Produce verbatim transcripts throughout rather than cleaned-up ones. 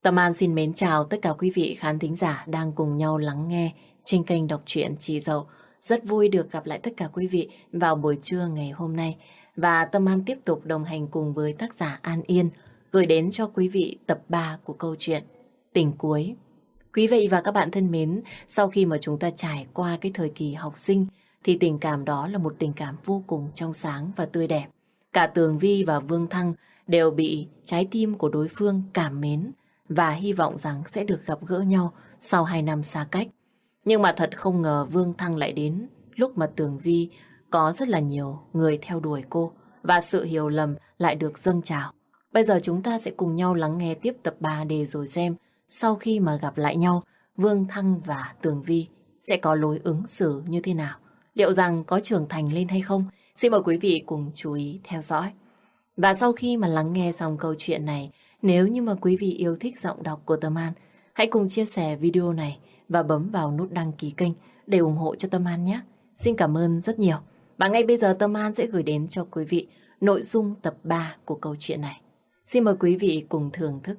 Tâm An xin mến chào tất cả quý vị khán thính giả đang cùng nhau lắng nghe trên kênh đọc truyện Chị Dậu. Rất vui được gặp lại tất cả quý vị vào buổi trưa ngày hôm nay. Và Tâm An tiếp tục đồng hành cùng với tác giả An Yên gửi đến cho quý vị tập ba của câu chuyện Tình Cuối. Quý vị và các bạn thân mến, sau khi mà chúng ta trải qua cái thời kỳ học sinh thì tình cảm đó là một tình cảm vô cùng trong sáng và tươi đẹp. Cả Tường Vi và Vương Thăng đều bị trái tim của đối phương cảm mến và hy vọng rằng sẽ được gặp gỡ nhau sau hai năm xa cách. Nhưng mà thật không ngờ Vương Thăng lại đến lúc mà Tường Vi có rất là nhiều người theo đuổi cô và sự hiểu lầm lại được dâng trào. Bây giờ chúng ta sẽ cùng nhau lắng nghe tiếp tập ba để rồi xem sau khi mà gặp lại nhau, Vương Thăng và Tường Vi sẽ có lối ứng xử như thế nào? Liệu rằng có trưởng thành lên hay không? Xin mời quý vị cùng chú ý theo dõi. Và sau khi mà lắng nghe xong câu chuyện này, nếu như mà quý vị yêu thích giọng đọc của Tâm An, hãy cùng chia sẻ video này và bấm vào nút đăng ký kênh để ủng hộ cho Tâm An nhé. Xin cảm ơn rất nhiều. Và ngay bây giờ Tâm An sẽ gửi đến cho quý vị nội dung tập ba của câu chuyện này. Xin mời quý vị cùng thưởng thức.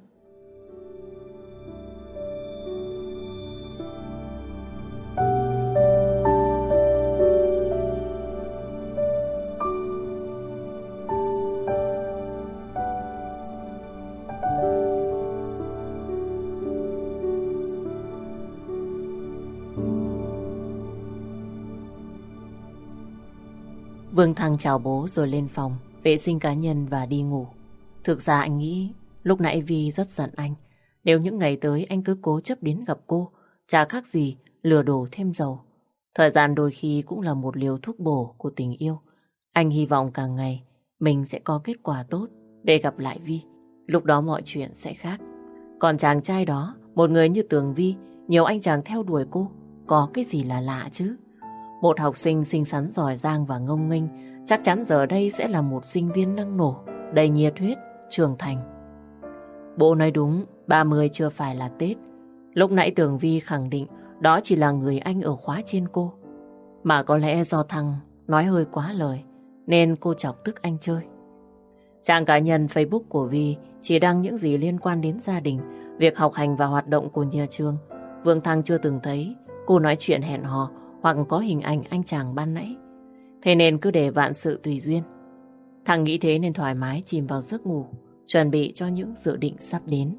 Vương Thăng chào bố rồi lên phòng, vệ sinh cá nhân và đi ngủ. Thực ra anh nghĩ lúc nãy Vi rất giận anh. Nếu những ngày tới anh cứ cố chấp đến gặp cô, chả khác gì lừa đổ thêm dầu. Thời gian đôi khi cũng là một liều thuốc bổ của tình yêu. Anh hy vọng càng ngày mình sẽ có kết quả tốt để gặp lại Vi. Lúc đó mọi chuyện sẽ khác. Còn chàng trai đó, một người như Tường Vi, nhiều anh chàng theo đuổi cô, có cái gì là lạ chứ? Một học sinh xinh xắn giỏi giang và ngông nghênh, chắc chắn giờ đây sẽ là một sinh viên năng nổ, đầy nhiệt huyết, trưởng thành. Bố nói đúng, ba mươi chưa phải là Tết. Lúc nãy Tường Vi khẳng định đó chỉ là người anh ở khóa trên cô. Mà có lẽ do Thăng nói hơi quá lời, nên cô chọc tức anh chơi. Trang cá nhân Facebook của Vi chỉ đăng những gì liên quan đến gia đình, việc học hành và hoạt động của nhà trường. Vương Thăng chưa từng thấy cô nói chuyện hẹn hò hoặc có hình ảnh anh chàng ban nãy. Thế nên cứ để vạn sự tùy duyên. Thằng nghĩ thế nên thoải mái chìm vào giấc ngủ, chuẩn bị cho những dự định sắp đến.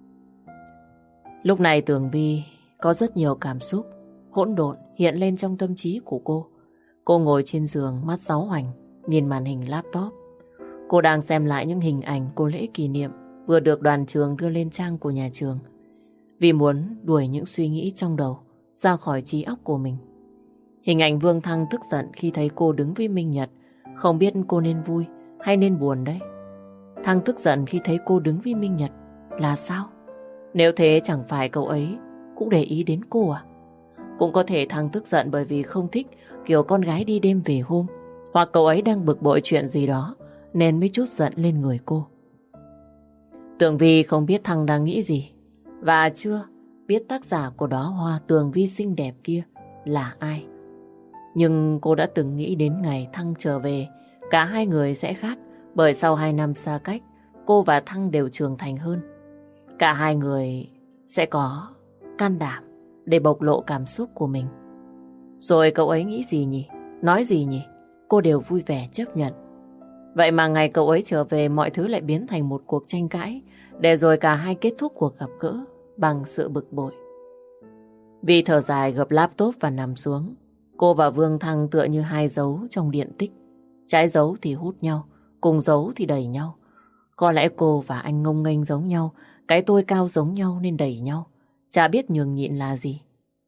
Lúc này Tường Vi có rất nhiều cảm xúc hỗn độn hiện lên trong tâm trí của cô. Cô ngồi trên giường mắt sáu hoành, nhìn màn hình laptop. Cô đang xem lại những hình ảnh của lễ kỷ niệm vừa được đoàn trường đưa lên trang của nhà trường. Vì muốn đuổi những suy nghĩ trong đầu ra khỏi trí óc của mình. Hình ảnh Vương Thăng tức giận khi thấy cô đứng với Minh Nhật. Không biết cô nên vui hay nên buồn đấy. Thăng tức giận khi thấy cô đứng với Minh Nhật là sao? Nếu thế chẳng phải cậu ấy cũng để ý đến cô à? Cũng có thể Thăng tức giận bởi vì không thích kiểu con gái đi đêm về hôm. Hoặc cậu ấy đang bực bội chuyện gì đó nên mới chút giận lên người cô. Tường Vi không biết Thăng đang nghĩ gì và chưa biết tác giả của đóa hoa Tường Vi xinh đẹp kia là ai. Nhưng cô đã từng nghĩ đến ngày Thăng trở về, cả hai người sẽ khác, bởi sau hai năm xa cách, cô và Thăng đều trưởng thành hơn. Cả hai người sẽ có can đảm để bộc lộ cảm xúc của mình. Rồi cậu ấy nghĩ gì nhỉ? Nói gì nhỉ? Cô đều vui vẻ chấp nhận. Vậy mà ngày cậu ấy trở về, mọi thứ lại biến thành một cuộc tranh cãi, để rồi cả hai kết thúc cuộc gặp gỡ bằng sự bực bội. Vi thở dài gập laptop và nằm xuống. Cô và Vương Thăng tựa như hai dấu trong điện tích. Trái dấu thì hút nhau, cùng dấu thì đẩy nhau. Có lẽ cô và anh ngông nghênh giống nhau, cái tôi cao giống nhau nên đẩy nhau. Chả biết nhường nhịn là gì.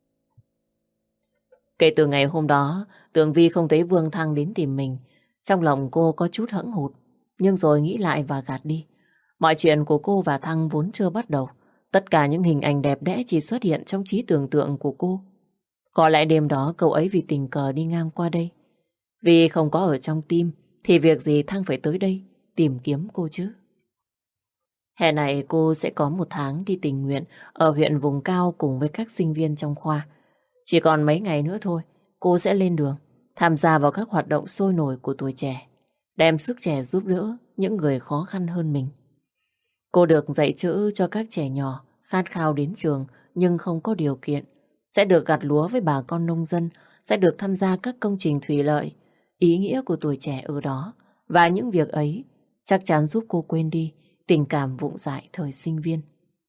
Kể từ ngày hôm đó, Tường Vi không thấy Vương Thăng đến tìm mình. Trong lòng cô có chút hẫng hụt, nhưng rồi nghĩ lại và gạt đi. Mọi chuyện của cô và Thăng vốn chưa bắt đầu. Tất cả những hình ảnh đẹp đẽ chỉ xuất hiện trong trí tưởng tượng của cô. Có lẽ đêm đó cậu ấy vì tình cờ đi ngang qua đây. Vì không có ở trong tim thì việc gì Thăng phải tới đây tìm kiếm cô chứ. Hè này cô sẽ có một tháng đi tình nguyện ở huyện vùng cao cùng với các sinh viên trong khoa. Chỉ còn mấy ngày nữa thôi, cô sẽ lên đường, tham gia vào các hoạt động sôi nổi của tuổi trẻ, đem sức trẻ giúp đỡ những người khó khăn hơn mình. Cô được dạy chữ cho các trẻ nhỏ khát khao đến trường nhưng không có điều kiện. Sẽ được gặt lúa với bà con nông dân, sẽ được tham gia các công trình thủy lợi. Ý nghĩa của tuổi trẻ ở đó và những việc ấy chắc chắn giúp cô quên đi tình cảm vụng dại thời sinh viên.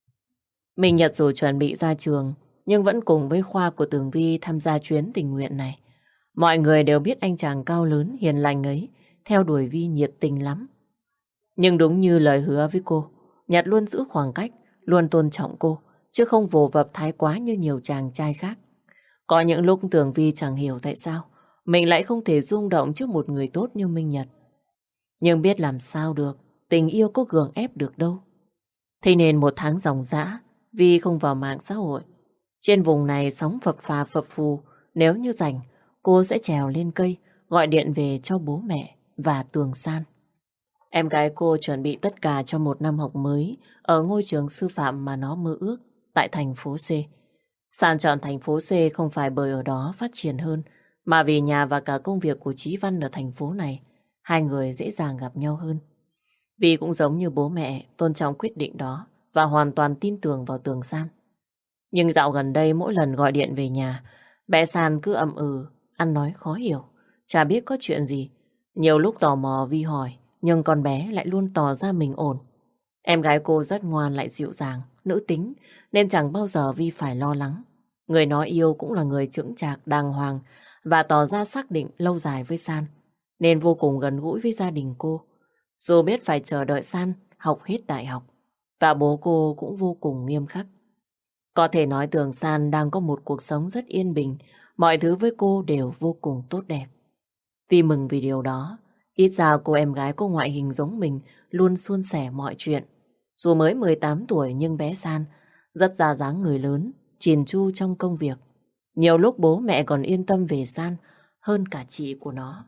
Minh Nhật dù chuẩn bị ra trường nhưng vẫn cùng với khoa của Tường Vi tham gia chuyến tình nguyện này. Mọi người đều biết anh chàng cao lớn hiền lành ấy theo đuổi Vi nhiệt tình lắm. Nhưng đúng như lời hứa với cô, Nhật luôn giữ khoảng cách, luôn tôn trọng cô, chứ không vồ vập thái quá như nhiều chàng trai khác. Có những lúc Tường Vi chẳng hiểu tại sao mình lại không thể rung động trước một người tốt như Minh Nhật. Nhưng biết làm sao được, tình yêu có gượng ép được đâu. Thế nên một tháng ròng rã, Vi không vào mạng xã hội. Trên vùng này sóng phập phà phập phù, nếu như rảnh, cô sẽ trèo lên cây, gọi điện về cho bố mẹ và Tường San. Em gái cô chuẩn bị tất cả cho một năm học mới ở ngôi trường sư phạm mà nó mơ ước tại thành phố C. San chọn thành phố C không phải bởi ở đó phát triển hơn, mà vì nhà và cả công việc của Chí Văn ở thành phố này, hai người dễ dàng gặp nhau hơn. Vi cũng giống như bố mẹ, tôn trọng quyết định đó và hoàn toàn tin tưởng vào Tường San. Nhưng dạo gần đây mỗi lần gọi điện về nhà, bé San cứ ậm ừ, ăn nói khó hiểu, chả biết có chuyện gì. Nhiều lúc tò mò Vi hỏi, nhưng con bé lại luôn tỏ ra mình ổn. Em gái cô rất ngoan lại dịu dàng, nữ tính, nên chẳng bao giờ Vi phải lo lắng. Người nó yêu cũng là người chững chạc, đàng hoàng và tỏ ra xác định lâu dài với San, nên vô cùng gần gũi với gia đình cô. Dù biết phải chờ đợi San học hết đại học, và bố cô cũng vô cùng nghiêm khắc. Có thể nói Tường San đang có một cuộc sống rất yên bình, mọi thứ với cô đều vô cùng tốt đẹp. Vi mừng vì điều đó, ít ra cô em gái có ngoại hình giống mình, luôn suôn sẻ mọi chuyện. Dù mới mười tám tuổi nhưng bé San rất ra dáng người lớn, chỉn chu trong công việc. Nhiều lúc bố mẹ còn yên tâm về San hơn cả chị của nó.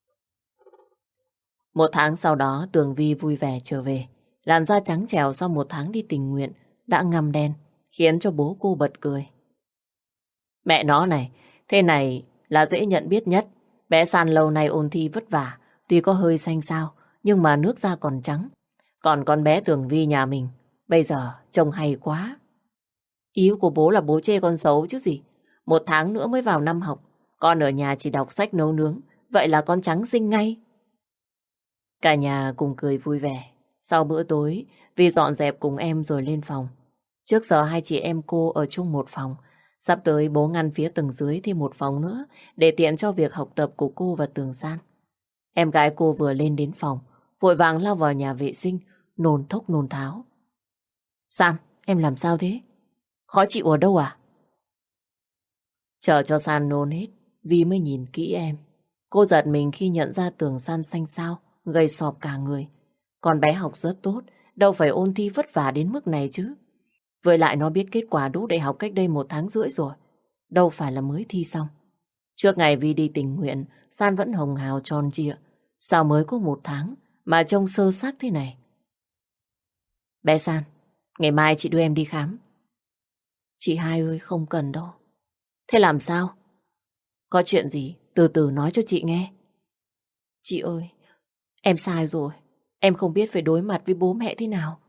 Một tháng sau đó Tường Vi vui vẻ trở về. Làn da trắng trẻo sau một tháng đi tình nguyện đã ngăm đen, khiến cho bố cô bật cười. Mẹ nó này, thế này là dễ nhận biết nhất. Bé San lâu nay ôn thi vất vả, tuy có hơi xanh xao, nhưng mà nước da còn trắng. Còn con bé Tường Vi nhà mình, bây giờ trông hay quá. Ý của bố là bố chê con xấu chứ gì. Một tháng nữa mới vào năm học, con ở nhà chỉ đọc sách nấu nướng, vậy là con trắng xinh ngay. Cả nhà cùng cười vui vẻ. Sau bữa tối, Vi dọn dẹp cùng em rồi lên phòng. Trước giờ hai chị em cô ở chung một phòng. Sắp tới bố ngăn phía tầng dưới thêm một phòng nữa để tiện cho việc học tập của cô và Tường San. Em gái cô vừa lên đến phòng, vội vàng lao vào nhà vệ sinh, nôn thốc nôn tháo. San, em làm sao thế? Khó chịu ở đâu à? Chờ cho San nôn hết, Vi mới nhìn kỹ em. Cô giật mình khi nhận ra Tường San xanh xao, gầy sọp cả người. Con bé học rất tốt, đâu phải ôn thi vất vả đến mức này chứ. Với lại nó biết kết quả đỗ đại học cách đây một tháng rưỡi rồi, đâu phải là mới thi xong. Trước ngày Vi đi tình nguyện, San vẫn hồng hào tròn trịa. Sao mới có một tháng mà trông sơ xác thế này? Bé San, ngày mai chị đưa em đi khám. Chị hai ơi, không cần đâu. Thế làm sao? Có chuyện gì, từ từ nói cho chị nghe. Chị ơi, em sai rồi. Em không biết phải đối mặt với bố mẹ thế nào.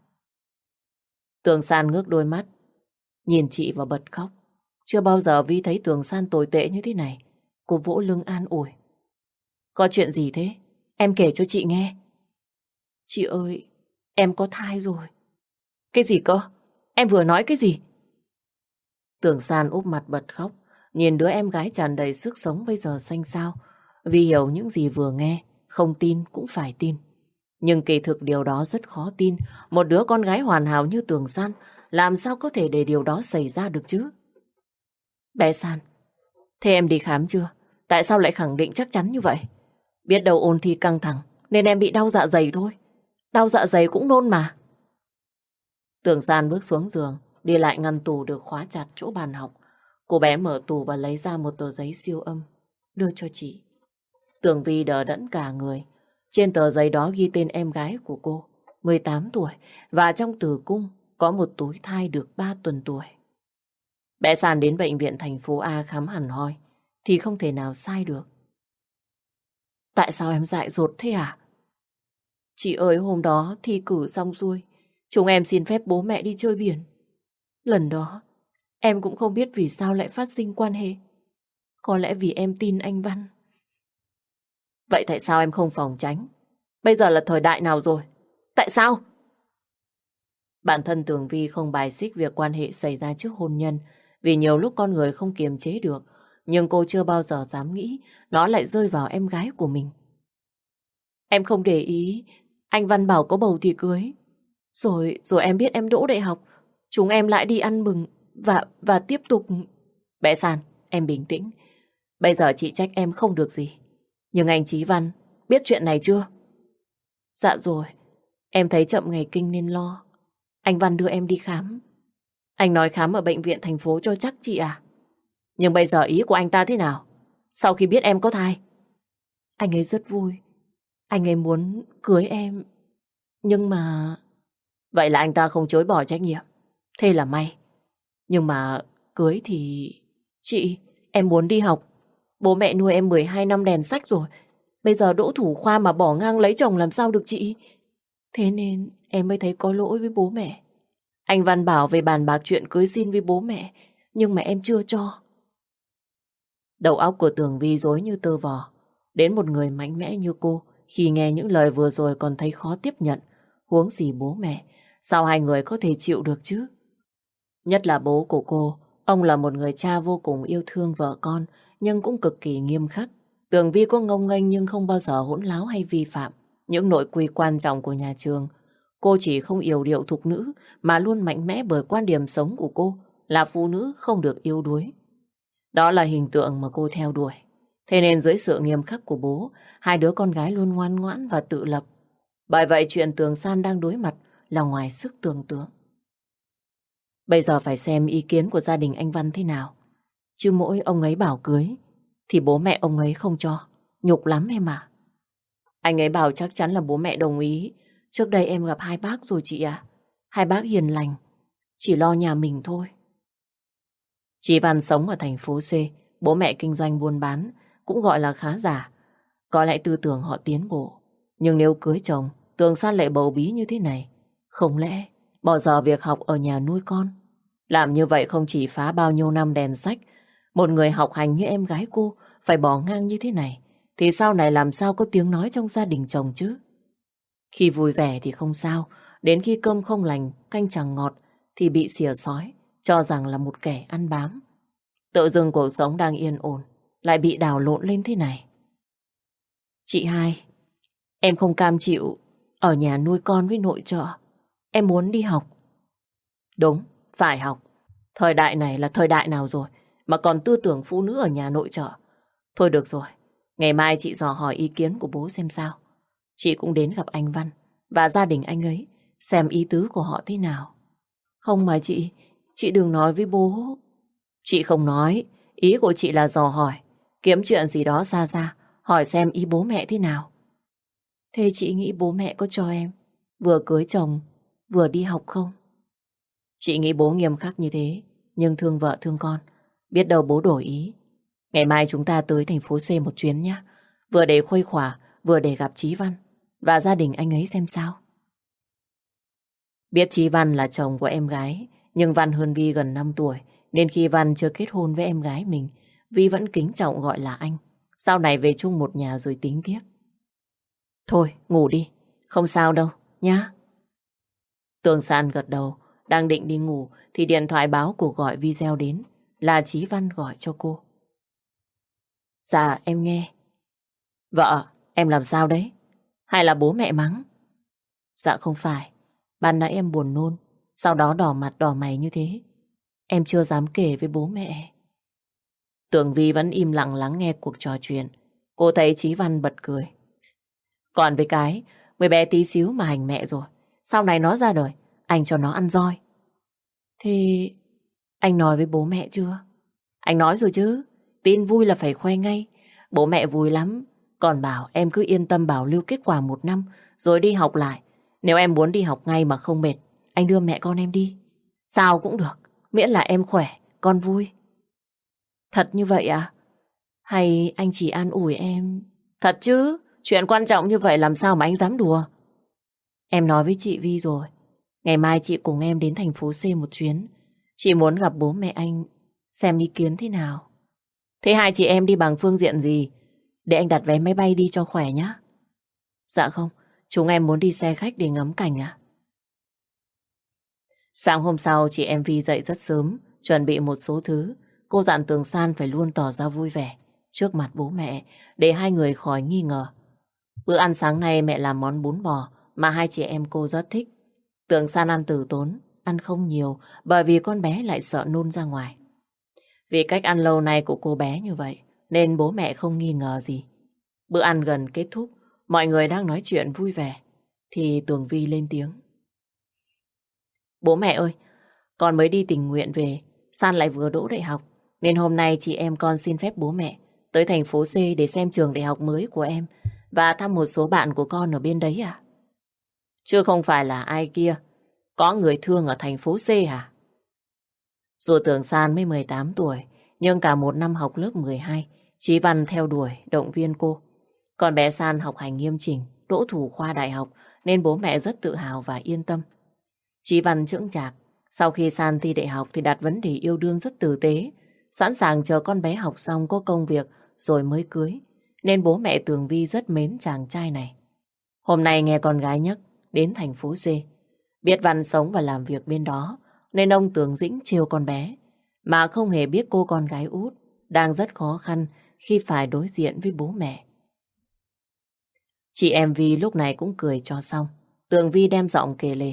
Tường San ngước đôi mắt, nhìn chị và bật khóc. Chưa bao giờ Vi thấy Tường San tồi tệ như thế này. Cô vỗ lưng an ủi. Có chuyện gì thế? Em kể cho chị nghe. Chị ơi, em có thai rồi. Cái gì cơ? Em vừa nói cái gì? Tường San úp mặt bật khóc, nhìn đứa em gái tràn đầy sức sống bây giờ xanh xao. Vi hiểu những gì vừa nghe, không tin cũng phải tin. Nhưng kỳ thực điều đó rất khó tin. Một đứa con gái hoàn hảo như Tường San làm sao có thể để điều đó xảy ra được chứ? Bé San, thế em đi khám chưa? Tại sao lại khẳng định chắc chắn như vậy? Biết đâu ôn thi căng thẳng nên em bị đau dạ dày thôi. Đau dạ dày cũng nôn mà. Tường San bước xuống giường, đi lại ngăn tủ được khóa chặt chỗ bàn học. Cô bé mở tủ và lấy ra một tờ giấy siêu âm, đưa cho chị. Tường Vi đờ đẫn cả người. Trên tờ giấy đó ghi tên em gái của cô, mười tám tuổi, và trong tử cung có một túi thai được ba tuần tuổi. Bé San đến bệnh viện thành phố A khám hẳn hoi, thì không thể nào sai được. Tại sao em dại dột thế à? Chị ơi, hôm đó thi cử xong xuôi, Chúng em xin phép bố mẹ đi chơi biển. Lần đó, em cũng không biết vì sao lại phát sinh quan hệ. Có lẽ vì em tin anh Văn. Vậy tại sao em không phòng tránh? Bây giờ là thời đại nào rồi? Tại sao? Bản thân Tường Vi không bài xích việc quan hệ xảy ra trước hôn nhân, vì nhiều lúc con người không kiềm chế được, nhưng cô chưa bao giờ dám nghĩ nó lại rơi vào em gái của mình. Em không để ý, anh Văn bảo có bầu thì cưới. Rồi, rồi em biết em đỗ đại học, chúng em lại đi ăn mừng và và tiếp tục. Bé San, em bình tĩnh. Bây giờ chị trách em không được gì. Nhưng anh Chí Văn biết chuyện này chưa? Dạ rồi, em thấy chậm ngày kinh nên lo. Anh Văn đưa em đi khám. Anh nói khám ở bệnh viện thành phố cho chắc chị à? Nhưng bây giờ ý của anh ta thế nào? Sau khi biết em có thai? Anh ấy rất vui. Anh ấy muốn cưới em. Nhưng mà... Vậy là anh ta không chối bỏ trách nhiệm. Thế là may. Nhưng mà cưới thì... Chị, em muốn đi học. Bố mẹ nuôi em mười hai năm đèn sách rồi. Bây giờ đỗ thủ khoa mà bỏ ngang lấy chồng làm sao được chị? Thế nên em mới thấy có lỗi với bố mẹ. Anh Văn bảo về bàn bạc chuyện cưới xin với bố mẹ, nhưng mà em chưa cho. Đầu óc của Tường Vi rối như tơ vò. Đến một người mạnh mẽ như cô, khi nghe những lời vừa rồi còn thấy khó tiếp nhận. Huống gì bố mẹ, sao hai người có thể chịu được chứ? Nhất là bố của cô, ông là một người cha vô cùng yêu thương vợ con, nhưng cũng cực kỳ nghiêm khắc. Tường Vi có ngông nghênh nhưng không bao giờ hỗn láo hay vi phạm những nội quy quan trọng của nhà trường. Cô chỉ không yểu điệu thục nữ mà luôn mạnh mẽ bởi quan điểm sống của cô là phụ nữ không được yếu đuối. Đó là hình tượng mà cô theo đuổi. Thế nên dưới sự nghiêm khắc của bố, hai đứa con gái luôn ngoan ngoãn và tự lập. Bởi vậy chuyện Tường San đang đối mặt là ngoài sức tưởng tượng. Bây giờ phải xem ý kiến của gia đình anh Văn thế nào. Chứ mỗi ông ấy bảo cưới thì bố mẹ ông ấy không cho. Nhục lắm em à. Anh ấy bảo chắc chắn là bố mẹ đồng ý. Trước đây em gặp hai bác rồi chị à. Hai bác hiền lành, chỉ lo nhà mình thôi. Chị Văn sống ở thành phố C, bố mẹ kinh doanh buôn bán, cũng gọi là khá giả. Có lẽ tư tưởng họ tiến bộ. Nhưng nếu cưới chồng, Tường San lại bầu bí như thế này, không lẽ bỏ dở việc học ở nhà nuôi con? Làm như vậy không chỉ phá bao nhiêu năm đèn sách, một người học hành như em gái cô phải bỏ ngang như thế này, thì sau này làm sao có tiếng nói trong gia đình chồng chứ? Khi vui vẻ thì không sao, đến khi cơm không lành, canh chẳng ngọt thì bị xỉa xói, cho rằng là một kẻ ăn bám. Tự dưng cuộc sống đang yên ổn, lại bị đảo lộn lên thế này. Chị hai, em không cam chịu ở nhà nuôi con với nội trợ. Em muốn đi học. Đúng, phải học. Thời đại này là thời đại nào rồi mà còn tư tưởng phụ nữ ở nhà nội trợ. Thôi được rồi, ngày mai chị dò hỏi ý kiến của bố xem sao. Chị cũng đến gặp anh Văn và gia đình anh ấy, xem ý tứ của họ thế nào. Không mà chị, chị đừng nói với bố. Chị không nói, ý của chị là dò hỏi, kiếm chuyện gì đó xa xa, hỏi xem ý bố mẹ thế nào. Thế chị nghĩ bố mẹ có cho em vừa cưới chồng, vừa đi học không? Chị nghĩ bố nghiêm khắc như thế, nhưng thương vợ thương con, biết đâu bố đổi ý. Ngày mai chúng ta tới thành phố C một chuyến nhé, vừa để khuây khỏa, vừa để gặp Chí Văn và gia đình anh ấy xem sao. Biết Chí Văn là chồng của em gái, nhưng Văn hơn Vi gần năm tuổi, nên khi Văn chưa kết hôn với em gái mình, Vi vẫn kính trọng gọi là anh. Sau này về chung một nhà rồi tính tiếp. Thôi, ngủ đi, không sao đâu, nhá. Tường San gật đầu, đang định đi ngủ thì điện thoại báo cuộc gọi video đến, là Chí Văn gọi cho cô. Dạ, em nghe. Vợ, em làm sao đấy? Hay là bố mẹ mắng? Dạ không phải, ban nãy em buồn nôn, sau đó đỏ mặt đỏ mày như thế. Em chưa dám kể với bố mẹ. Tường Vi vẫn im lặng lắng nghe cuộc trò chuyện. Cô thấy Chí Văn bật cười. Còn với cái, với bé tí xíu mà hành mẹ rồi. Sau này nó ra đời, anh cho nó ăn roi. Thì anh nói với bố mẹ chưa? Anh nói rồi chứ, tin vui là phải khoe ngay. Bố mẹ vui lắm, còn bảo em cứ yên tâm bảo lưu kết quả một năm rồi đi học lại. Nếu em muốn đi học ngay mà không mệt, anh đưa mẹ con em đi. Sao cũng được, miễn là em khỏe, con vui. Thật như vậy à? Hay anh chỉ an ủi em? Thật chứ, chuyện quan trọng như vậy làm sao mà anh dám đùa? Em nói với chị Vi rồi, Ngày mai chị cùng em đến thành phố C một chuyến. Chị muốn gặp bố mẹ anh, xem ý kiến thế nào. Thế hai chị em đi bằng phương diện gì? Để anh đặt vé máy bay đi cho khỏe nhá. Dạ không, chúng em muốn đi xe khách để ngắm cảnh à? Sáng hôm sau chị em Vi dậy rất sớm, chuẩn bị một số thứ. Cô dặn Tường San phải luôn tỏ ra vui vẻ trước mặt bố mẹ để hai người khỏi nghi ngờ. Bữa ăn sáng nay mẹ làm món bún bò mà hai chị em cô rất thích. Tường San ăn từ tốn, ăn không nhiều bởi vì con bé lại sợ nôn ra ngoài. Vì cách ăn lâu nay của cô bé như vậy nên bố mẹ không nghi ngờ gì. Bữa ăn gần kết thúc, mọi người đang nói chuyện vui vẻ thì Tường Vi lên tiếng. Bố mẹ ơi, con mới đi tình nguyện về, San lại vừa đỗ đại học, nên hôm nay chị em con xin phép bố mẹ tới thành phố C để xem trường đại học mới của em và thăm một số bạn của con ở bên đấy à? Chứ không phải là ai kia, có người thương ở thành phố C hả? Dù Tường San mới mười tám tuổi, nhưng cả một năm học lớp mười hai, Chí Văn theo đuổi, động viên cô. Còn bé San học hành nghiêm chỉnh, đỗ thủ khoa đại học, nên bố mẹ rất tự hào và yên tâm. Chí Văn chững chạc, sau khi San thi đại học thì đặt vấn đề yêu đương rất tử tế, sẵn sàng chờ con bé học xong có công việc rồi mới cưới, nên bố mẹ Tường Vi rất mến chàng trai này. Hôm nay nghe con gái nhắc đến thành phố C, biết Văn sống và làm việc bên đó, nên ông Tường Dĩnh chiều con bé, mà không hề biết cô con gái út đang rất khó khăn khi phải đối diện với bố mẹ. Chị em Vi lúc này cũng cười cho xong. Tường Vi đem giọng kể lể.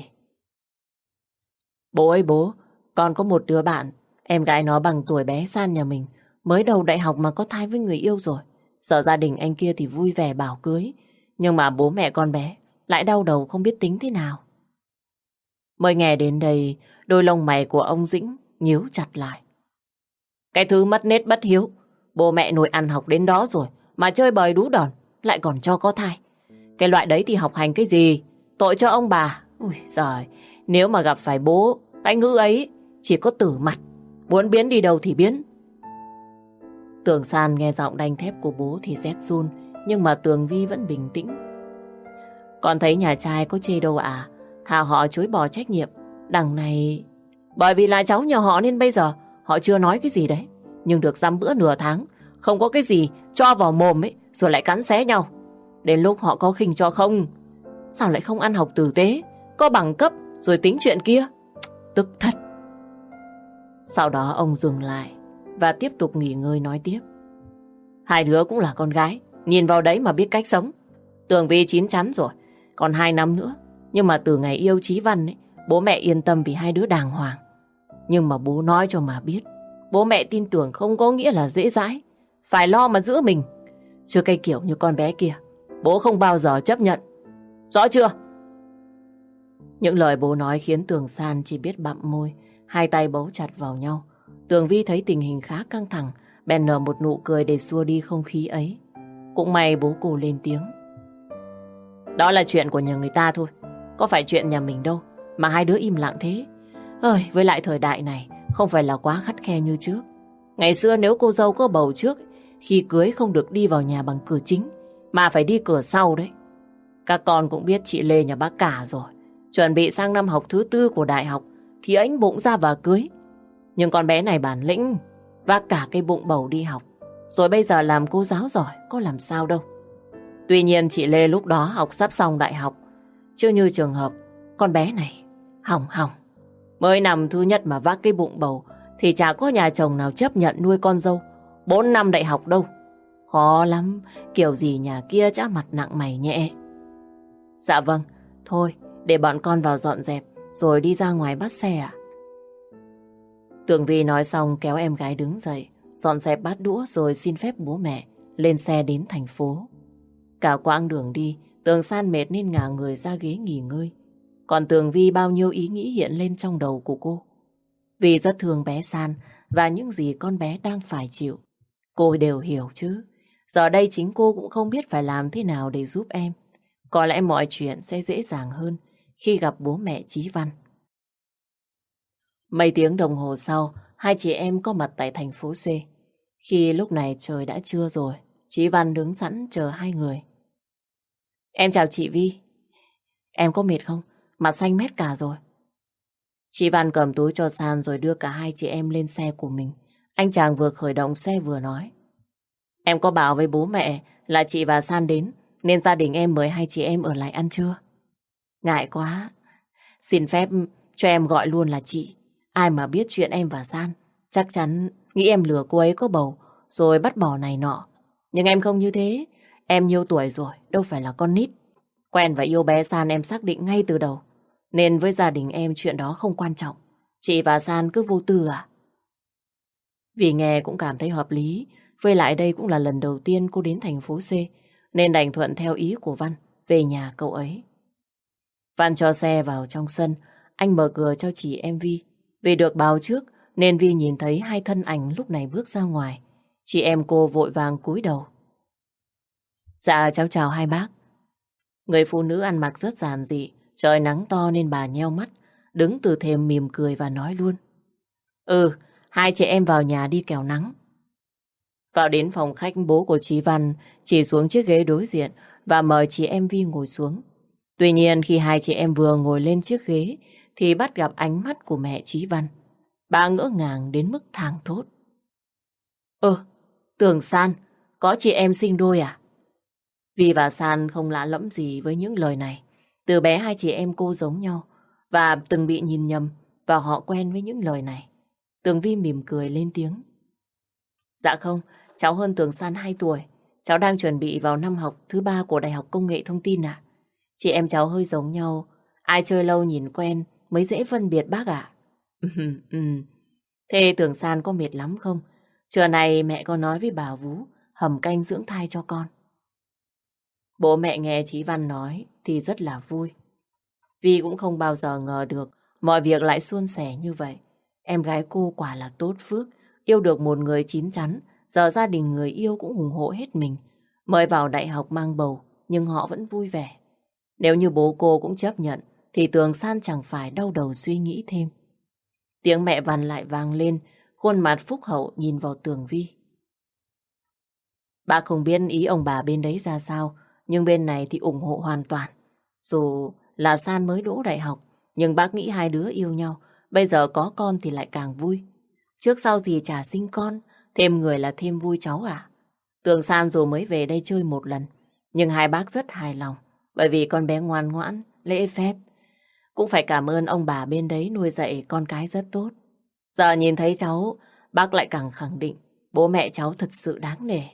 Bố ơi bố, con có một đứa bạn, em gái nó bằng tuổi bé San nhà mình, mới đầu đại học mà có thai với người yêu rồi. Sợ gia đình anh kia thì vui vẻ bảo cưới, nhưng mà bố mẹ con bé lại đau đầu không biết tính thế nào. Mới nghe đến đây, đôi lông mày của ông Dĩnh nhíu chặt lại. Cái thứ mất nết bất hiếu, bố mẹ nuôi ăn học đến đó rồi mà chơi bời đú đòn, lại còn cho có thai. Cái loại đấy thì học hành cái gì, tội cho ông bà. Ui giời, nếu mà gặp phải bố, cái ngữ ấy chỉ có tử mặt, muốn biến đi đâu thì biến. Tường San nghe giọng đanh thép của bố thì rét run, nhưng mà Tường Vi vẫn bình tĩnh. Con thấy nhà trai có chê đâu à, thà họ chối bỏ trách nhiệm. Đằng này, bởi vì là cháu nhà họ nên bây giờ họ chưa nói cái gì đấy, nhưng được dăm bữa nửa tháng, không có cái gì cho vào mồm ấy, rồi lại cắn xé nhau. Đến lúc họ có khinh cho không, sao lại không ăn học tử tế, có bằng cấp rồi tính chuyện kia. Tức thật. Sau đó ông dừng lại và tiếp tục nghỉ ngơi nói tiếp. Hai đứa cũng là con gái, nhìn vào đấy mà biết cách sống. Tường Vi chín chắn rồi, còn hai năm nữa. Nhưng mà từ ngày yêu Chí Văn ấy, bố mẹ yên tâm vì hai đứa đàng hoàng. Nhưng mà bố nói cho mà biết, bố mẹ tin tưởng không có nghĩa là dễ dãi, phải lo mà giữ mình. Chứ cái kiểu như con bé kia, bố không bao giờ chấp nhận. Rõ chưa? Những lời bố nói khiến Tường San chỉ biết bặm môi, hai tay bấu chặt vào nhau. Tường Vi thấy tình hình khá căng thẳng, bèn nở một nụ cười để xua đi không khí ấy. Cũng may bố cô lên tiếng. Đó là chuyện của nhà người ta thôi, có phải chuyện nhà mình đâu mà hai đứa im lặng thế. Ơi, với lại thời đại này không phải là quá khắt khe như trước. Ngày xưa nếu cô dâu có bầu trước, khi cưới không được đi vào nhà bằng cửa chính, mà phải đi cửa sau đấy. Các con cũng biết chị Lê nhà bác cả rồi, chuẩn bị sang năm học thứ tư của đại học thì ánh bụng ra và cưới. Nhưng con bé này bản lĩnh, vác cả cái bụng bầu đi học, rồi bây giờ làm cô giáo giỏi, có làm sao đâu. Tuy nhiên chị Lê lúc đó học sắp xong đại học, chứ như trường hợp con bé này hỏng hỏng. Mới năm thứ nhất mà vác cái bụng bầu thì chả có nhà chồng nào chấp nhận nuôi con dâu bốn năm đại học đâu. Khó lắm, kiểu gì nhà kia chả mặt nặng mày nhẹ. Dạ vâng, thôi để bọn con vào dọn dẹp rồi đi ra ngoài bắt xe ạ. Tường Vi nói xong kéo em gái đứng dậy, dọn dẹp bát đũa rồi xin phép bố mẹ lên xe đến thành phố. Cả quãng đường đi, Tường San mệt nên ngả người ra ghế nghỉ ngơi. Còn Tường Vi bao nhiêu ý nghĩ hiện lên trong đầu của cô. Vì rất thương bé San và những gì con bé đang phải chịu. Cô đều hiểu chứ. Giờ đây chính cô cũng không biết phải làm thế nào để giúp em. Có lẽ mọi chuyện sẽ dễ dàng hơn khi gặp bố mẹ Chí Văn. Mấy tiếng đồng hồ sau, hai chị em có mặt tại thành phố C. Khi lúc này trời đã trưa rồi, Chí Văn đứng sẵn chờ hai người. Em chào chị Vi. Em có mệt không? Mặt xanh mét cả rồi. Chị Văn cầm túi cho San rồi đưa cả hai chị em lên xe của mình. Anh chàng vừa khởi động xe vừa nói. Em có bảo với bố mẹ là chị và San đến, nên gia đình em mời hai chị em ở lại ăn trưa. Ngại quá. Xin phép cho em gọi luôn là chị. Ai mà biết chuyện em và San chắc chắn nghĩ em lừa cô ấy có bầu rồi bắt bỏ này nọ. Nhưng em không như thế. Em nhiêu tuổi rồi, đâu phải là con nít. Quen và yêu bé San em xác định ngay từ đầu. Nên với gia đình em chuyện đó không quan trọng. Chị và San cứ vô tư à? Vì nghe cũng cảm thấy hợp lý. Với lại đây cũng là lần đầu tiên cô đến thành phố C. Nên đành thuận theo ý của Văn về nhà cậu ấy. Văn cho xe vào trong sân. Anh mở cửa cho chị em Vi. Vì được báo trước nên Vi nhìn thấy hai thân ảnh lúc này bước ra ngoài. Chị em cô vội vàng cúi đầu. Dạ cháu chào hai bác. Người phụ nữ ăn mặc rất giản dị. Trời nắng to nên bà nheo mắt. Đứng từ thềm mỉm cười và nói luôn. Ừ, hai chị em vào nhà đi kẻo nắng. Vào đến phòng khách, bố của chị Văn chỉ xuống chiếc ghế đối diện và mời chị em Vi ngồi xuống. Tuy nhiên khi hai chị em vừa ngồi lên chiếc ghế thì bắt gặp ánh mắt của mẹ Chí Văn. Bà ngỡ ngàng đến mức thảng thốt. Ơ, tưởng San, có chị em sinh đôi à? Vi và San không lạ lẫm gì với những lời này. Từ bé hai chị em cô giống nhau và từng bị nhìn nhầm và họ quen với những lời này. Tường Vi mỉm cười lên tiếng. Dạ không, cháu hơn Tường San hai tuổi. Cháu đang chuẩn bị vào năm học thứ ba của Đại học Công nghệ Thông tin à? Chị em cháu hơi giống nhau. Ai chơi lâu nhìn quen mới dễ phân biệt bác ạ. À? Thế Tường San có mệt lắm không? Trưa nay mẹ có nói với bà Vú hầm canh dưỡng thai cho con. Bố mẹ nghe Chí Văn nói thì rất là vui. Vi cũng không bao giờ ngờ được mọi việc lại suôn sẻ như vậy. Em gái cô quả là tốt phước, yêu được một người chín chắn, giờ gia đình người yêu cũng ủng hộ hết mình. Mới vào đại học mang bầu, nhưng họ vẫn vui vẻ. Nếu như bố cô cũng chấp nhận, thì Tường San chẳng phải đau đầu suy nghĩ thêm. Tiếng mẹ Văn lại vang lên, khuôn mặt phúc hậu nhìn vào Tường Vi. Bà không biết ý ông bà bên đấy ra sao, nhưng bên này thì ủng hộ hoàn toàn. Dù là San mới đỗ đại học, nhưng bác nghĩ hai đứa yêu nhau, bây giờ có con thì lại càng vui. Trước sau gì chả sinh con, thêm người là thêm vui cháu à. Tường San dù mới về đây chơi một lần, nhưng hai bác rất hài lòng, bởi vì con bé ngoan ngoãn, lễ phép. Cũng phải cảm ơn ông bà bên đấy nuôi dạy con cái rất tốt. Giờ nhìn thấy cháu, bác lại càng khẳng định bố mẹ cháu thật sự đáng nể.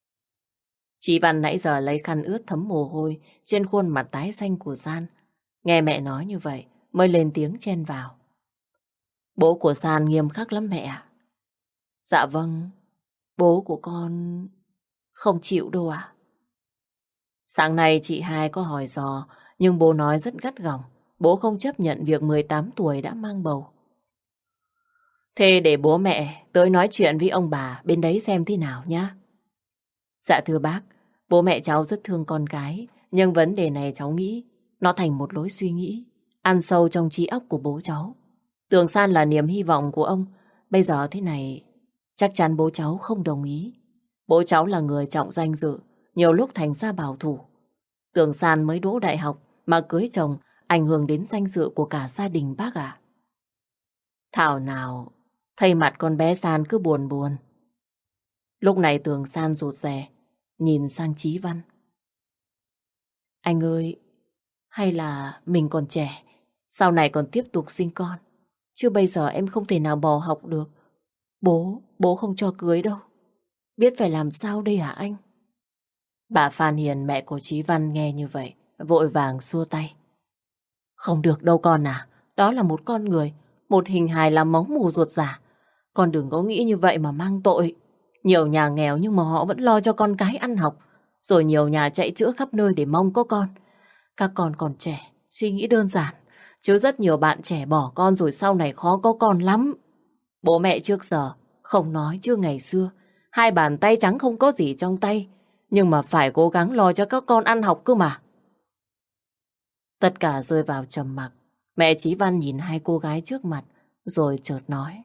Chị Văn nãy giờ lấy khăn ướt thấm mồ hôi trên khuôn mặt tái xanh của San. Nghe mẹ nói như vậy, mới lên tiếng chen vào. Bố của San nghiêm khắc lắm mẹ ạ. Dạ vâng, bố của con không chịu đâu ạ. Sáng nay chị hai có hỏi dò, nhưng bố nói rất gắt gỏng. Bố không chấp nhận việc mười tám tuổi đã mang bầu. Thế để bố mẹ tới nói chuyện với ông bà bên đấy xem thế nào nhá. Dạ thưa bác, bố mẹ cháu rất thương con gái, nhưng vấn đề này cháu nghĩ nó thành một lối suy nghĩ ăn sâu trong trí óc của bố cháu. Tường San là niềm hy vọng của ông. Bây giờ thế này, chắc chắn bố cháu không đồng ý. Bố cháu là người trọng danh dự, nhiều lúc thành ra bảo thủ. Tường San mới đỗ đại học mà cưới chồng ảnh hưởng đến danh dự của cả gia đình bác ạ. Thảo nào, thấy mặt con bé San cứ buồn buồn. Lúc này Tường San rụt rè, nhìn sang Chí Văn. Anh ơi, hay là mình còn trẻ, sau này còn tiếp tục sinh con. Chứ bây giờ em không thể nào bỏ học được. Bố, bố không cho cưới đâu. Biết phải làm sao đây hả anh? Bà Phan Hiền, mẹ của Chí Văn nghe như vậy, vội vàng xua tay. Không được đâu con à, đó là một con người, một hình hài làm máu mù ruột già. Con đừng có nghĩ như vậy mà mang tội. Nhiều nhà nghèo nhưng mà họ vẫn lo cho con cái ăn học, rồi nhiều nhà chạy chữa khắp nơi để mong có con. Các con còn trẻ, suy nghĩ đơn giản, chứ rất nhiều bạn trẻ bỏ con rồi sau này khó có con lắm. Bố mẹ trước giờ không nói chứ ngày xưa, hai bàn tay trắng không có gì trong tay, nhưng mà phải cố gắng lo cho các con ăn học cơ mà. Tất cả rơi vào trầm mặc. Mẹ Chí Văn nhìn hai cô gái trước mặt, rồi chợt nói.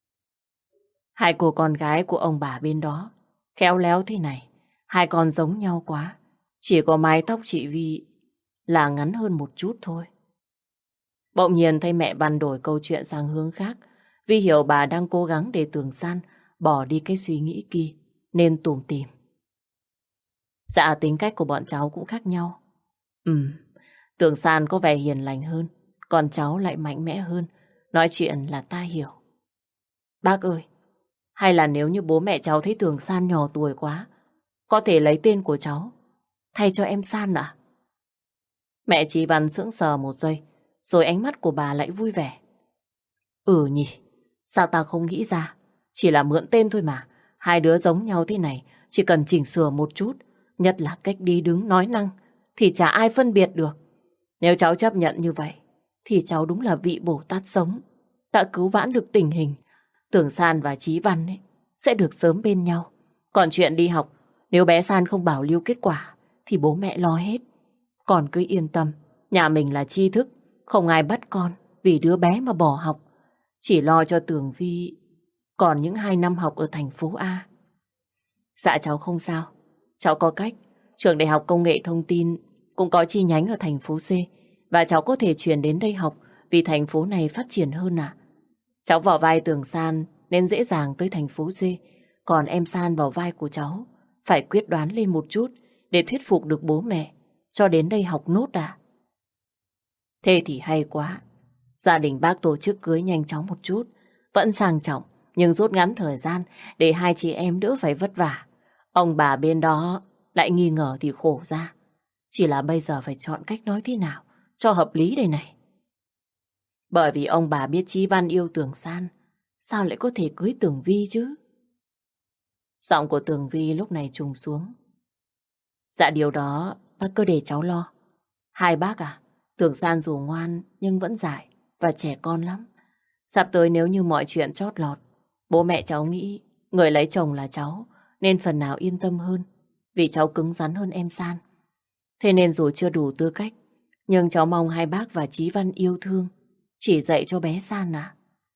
Hai cô con gái của ông bà bên đó, khéo léo thế này, hai con giống nhau quá. Chỉ có mái tóc chị Vi là ngắn hơn một chút thôi. Bỗng nhiên thấy mẹ Văn đổi câu chuyện sang hướng khác. Vi hiểu bà đang cố gắng để Tường San bỏ đi cái suy nghĩ kia, nên tủm tỉm. Dạ, tính cách của bọn cháu cũng khác nhau. Ừm, Tường San có vẻ hiền lành hơn, còn cháu lại mạnh mẽ hơn. Nói chuyện là ta hiểu. Bác ơi, hay là nếu như bố mẹ cháu thấy Tường San nhỏ tuổi quá, có thể lấy tên của cháu thay cho em San à? Mẹ Chí Văn sững sờ một giây, rồi ánh mắt của bà lại vui vẻ. Ừ nhỉ, sao ta không nghĩ ra? Chỉ là mượn tên thôi mà. Hai đứa giống nhau thế này, chỉ cần chỉnh sửa một chút, nhất là cách đi đứng nói năng, thì chả ai phân biệt được. Nếu cháu chấp nhận như vậy, thì cháu đúng là vị Bồ Tát sống, đã cứu vãn được tình hình. Tưởng San và Chí Văn ấy, sẽ được sớm bên nhau. Còn chuyện đi học, nếu bé San không bảo lưu kết quả, thì bố mẹ lo hết. Còn cứ yên tâm, nhà mình là tri thức, không ai bắt con vì đứa bé mà bỏ học. Chỉ lo cho Tường Vi còn những hai năm học ở thành phố A. Dạ cháu không sao, cháu có cách. Trường Đại học Công nghệ Thông tin cũng có chi nhánh ở thành phố C, và cháu có thể chuyển đến đây học vì thành phố này phát triển hơn à. Cháu vào vai Tường San nên dễ dàng tới thành phố C, còn em San vào vai của cháu phải quyết đoán lên một chút để thuyết phục được bố mẹ cho đến đây học nốt à. Thế thì hay quá. Gia đình bác tổ chức cưới nhanh chóng một chút, vẫn sang trọng nhưng rút ngắn thời gian để hai chị em đỡ phải vất vả. Ông bà bên đó lại nghi ngờ thì khổ ra. Chỉ là bây giờ phải chọn cách nói thế nào cho hợp lý đây này. Bởi vì ông bà biết Chí Văn yêu Tường San, sao lại có thể cưới Tường Vi chứ? Giọng của Tường Vi lúc này trùng xuống. Dạ điều đó bác cứ để cháu lo. Hai bác à, Tường San dù ngoan nhưng vẫn dại và trẻ con lắm. Sắp tới nếu như mọi chuyện chót lọt, bố mẹ cháu nghĩ người lấy chồng là cháu, nên phần nào yên tâm hơn, vì cháu cứng rắn hơn em San. Thế nên dù chưa đủ tư cách, nhưng cháu mong hai bác và Chí Văn yêu thương, chỉ dạy cho bé San à.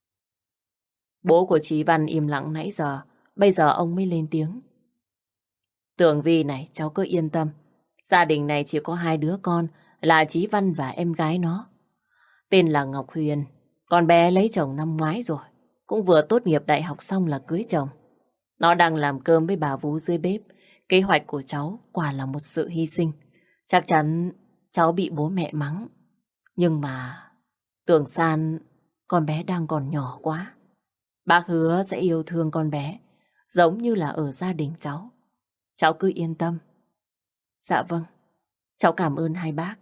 Bố của Chí Văn im lặng nãy giờ, bây giờ ông mới lên tiếng. Tường Vi này, cháu cứ yên tâm. Gia đình này chỉ có hai đứa con là Chí Văn và em gái nó. Tên là Ngọc Huyền. Con bé lấy chồng năm ngoái rồi, cũng vừa tốt nghiệp đại học xong là cưới chồng. Nó đang làm cơm với bà vú dưới bếp. Kế hoạch của cháu quả là một sự hy sinh. Chắc chắn cháu bị bố mẹ mắng. Nhưng mà Tường San, con bé đang còn nhỏ quá. Bác hứa sẽ yêu thương con bé giống như là ở gia đình cháu. Cháu cứ yên tâm. Dạ vâng, cháu cảm ơn hai bác.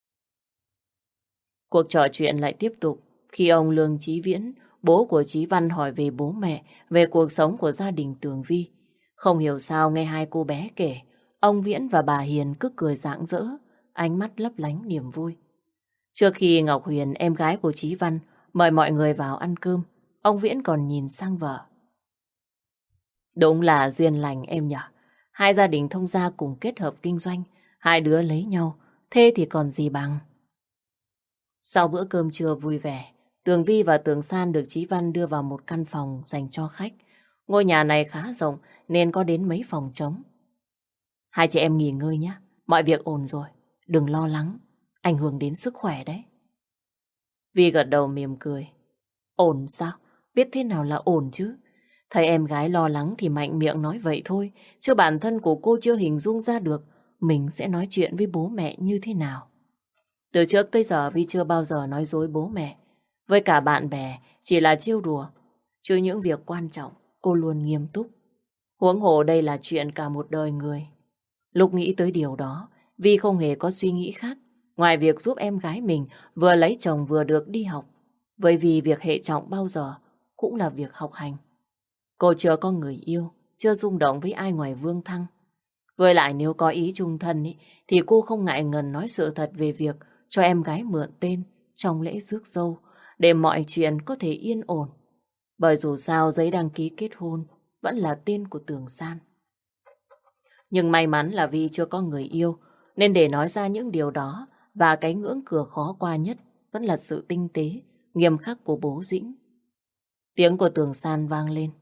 Cuộc trò chuyện lại tiếp tục khi ông Lương Chí Viễn, bố của Chí Văn, hỏi về bố mẹ, về cuộc sống của gia đình Tường Vi. Không hiểu sao nghe hai cô bé kể, ông Viễn và bà Hiền cứ cười rạng rỡ, ánh mắt lấp lánh niềm vui. Trước khi Ngọc Huyền, em gái của Chí Văn, mời mọi người vào ăn cơm, ông Viễn còn nhìn sang vợ. Đúng là duyên lành em nhỉ. Hai gia đình thông gia cùng kết hợp kinh doanh, hai đứa lấy nhau, thế thì còn gì bằng. Sau bữa cơm trưa vui vẻ, Tường Vi và Tường San được Chí Văn đưa vào một căn phòng dành cho khách. Ngôi nhà này khá rộng nên có đến mấy phòng trống. Hai chị em nghỉ ngơi nhé, mọi việc ổn rồi, đừng lo lắng, ảnh hưởng đến sức khỏe đấy. Vi gật đầu mỉm cười. Ổn sao? Biết thế nào là ổn chứ? Thấy em gái lo lắng thì mạnh miệng nói vậy thôi, chứ bản thân của cô chưa hình dung ra được mình sẽ nói chuyện với bố mẹ như thế nào. Từ trước tới giờ Vi chưa bao giờ nói dối bố mẹ. Với cả bạn bè chỉ là trêu đùa, chứ những việc quan trọng cô luôn nghiêm túc. Huống hồ đây là chuyện cả một đời người. Lúc nghĩ tới điều đó, Vi không hề có suy nghĩ khác ngoài việc giúp em gái mình vừa lấy chồng vừa được đi học. Bởi vì việc hệ trọng bao giờ cũng là việc học hành. Cô chưa có người yêu, chưa rung động với ai ngoài Vương Thăng. Với lại nếu có ý chung thân ý, thì cô không ngại ngần nói sự thật về việc cho em gái mượn tên trong lễ rước dâu để mọi chuyện có thể yên ổn. Bởi dù sao giấy đăng ký kết hôn vẫn là tên của Tường San. Nhưng may mắn là Vi chưa có người yêu, nên để nói ra những điều đó, và cái ngưỡng cửa khó qua nhất vẫn là sự tinh tế, nghiêm khắc của bố Dĩnh. Tiếng của Tường San vang lên.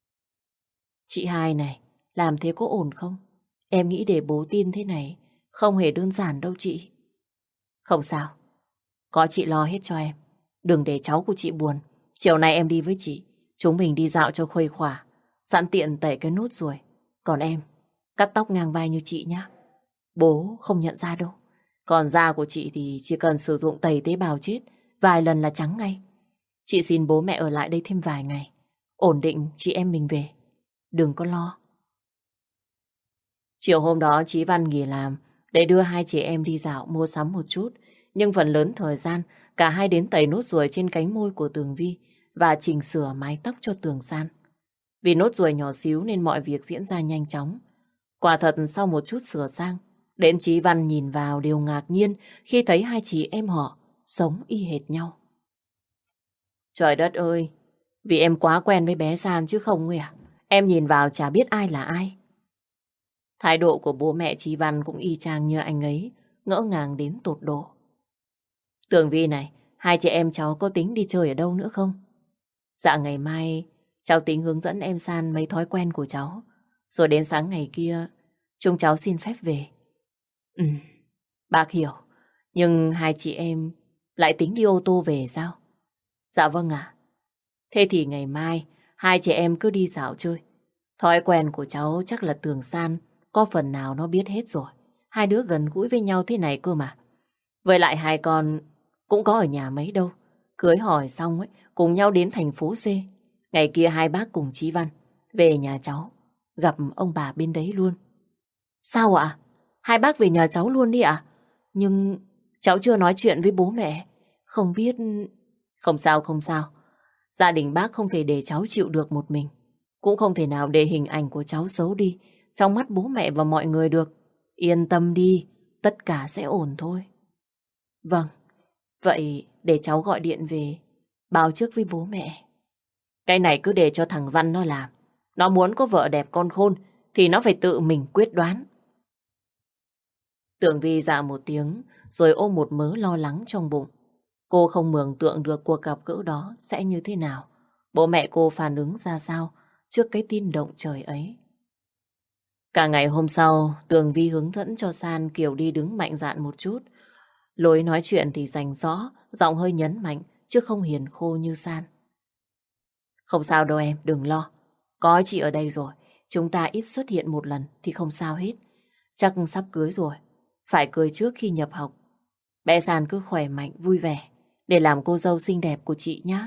Chị hai này, làm thế có ổn không? Em nghĩ để bố tin thế này không hề đơn giản đâu chị. Không sao, có chị lo hết cho em. Đừng để cháu của chị buồn. Chiều nay em đi với chị. Chúng mình đi dạo cho khuây khỏa. Sẵn tiện tẩy cái nốt ruồi. Còn em, cắt tóc ngang vai như chị nhá. Bố không nhận ra đâu. Còn da của chị thì chỉ cần sử dụng tẩy tế bào chết vài lần là trắng ngay. Chị xin bố mẹ ở lại đây thêm vài ngày. Ổn định chị em mình về. Đừng có lo. Chiều hôm đó Chí Văn nghỉ làm để đưa hai chị em đi dạo mua sắm một chút. Nhưng phần lớn thời gian cả hai đến tẩy nốt ruồi trên cánh môi của Tường Vi và chỉnh sửa mái tóc cho Tường San. Vì nốt ruồi nhỏ xíu nên mọi việc diễn ra nhanh chóng. Quả thật sau một chút sửa sang, đến Chí Văn nhìn vào đều ngạc nhiên khi thấy hai chị em họ sống y hệt nhau. Trời đất ơi, vì em quá quen với bé San chứ không ấy à? Em nhìn vào chả biết ai là ai. Thái độ của bố mẹ Chí Văn cũng y chang như anh ấy, ngỡ ngàng đến tột độ. Tường Vi này, hai chị em cháu có tính đi chơi ở đâu nữa không? Dạ ngày mai, cháu tính hướng dẫn em San mấy thói quen của cháu. Rồi đến sáng ngày kia, chúng cháu xin phép về. Ừ, bác hiểu. Nhưng hai chị em lại tính đi ô tô về sao? Dạ vâng ạ. Thế thì ngày mai, hai chị em cứ đi dạo chơi. Thói quen của cháu chắc là Tường San có phần nào nó biết hết rồi. Hai đứa gần gũi với nhau thế này cơ mà. Với lại hai con cũng có ở nhà mấy đâu. Cưới hỏi xong ấy, cùng nhau đến thành phố C. Ngày kia hai bác cùng Chí Văn về nhà cháu, gặp ông bà bên đấy luôn. Sao ạ? Hai bác về nhà cháu luôn đi ạ? Nhưng cháu chưa nói chuyện với bố mẹ. Không biết... Không sao, không sao. Gia đình bác không thể để cháu chịu được một mình. Cũng không thể nào để hình ảnh của cháu xấu đi trong mắt bố mẹ và mọi người được. Yên tâm đi, tất cả sẽ ổn thôi. Vâng, vậy để cháu gọi điện về báo trước với bố mẹ. Cái này cứ để cho thằng Văn nó làm. Nó muốn có vợ đẹp con khôn thì nó phải tự mình quyết đoán. Tường Vi dạ một tiếng rồi ôm một mớ lo lắng trong bụng. Cô không mường tượng được cuộc gặp gỡ đó sẽ như thế nào. Bố mẹ cô phản ứng ra sao trước cái tin động trời ấy. Cả ngày hôm sau, Tường Vi hướng dẫn cho San kiểu đi đứng mạnh dạn một chút. Lối nói chuyện thì rành rõ, giọng hơi nhấn mạnh, chứ không hiền khô như San. Không sao đâu em, đừng lo. Có chị ở đây rồi, chúng ta ít xuất hiện một lần thì không sao hết. Chắc sắp cưới rồi, phải cưới trước khi nhập học. Bé San cứ khỏe mạnh, vui vẻ, để làm cô dâu xinh đẹp của chị nhé.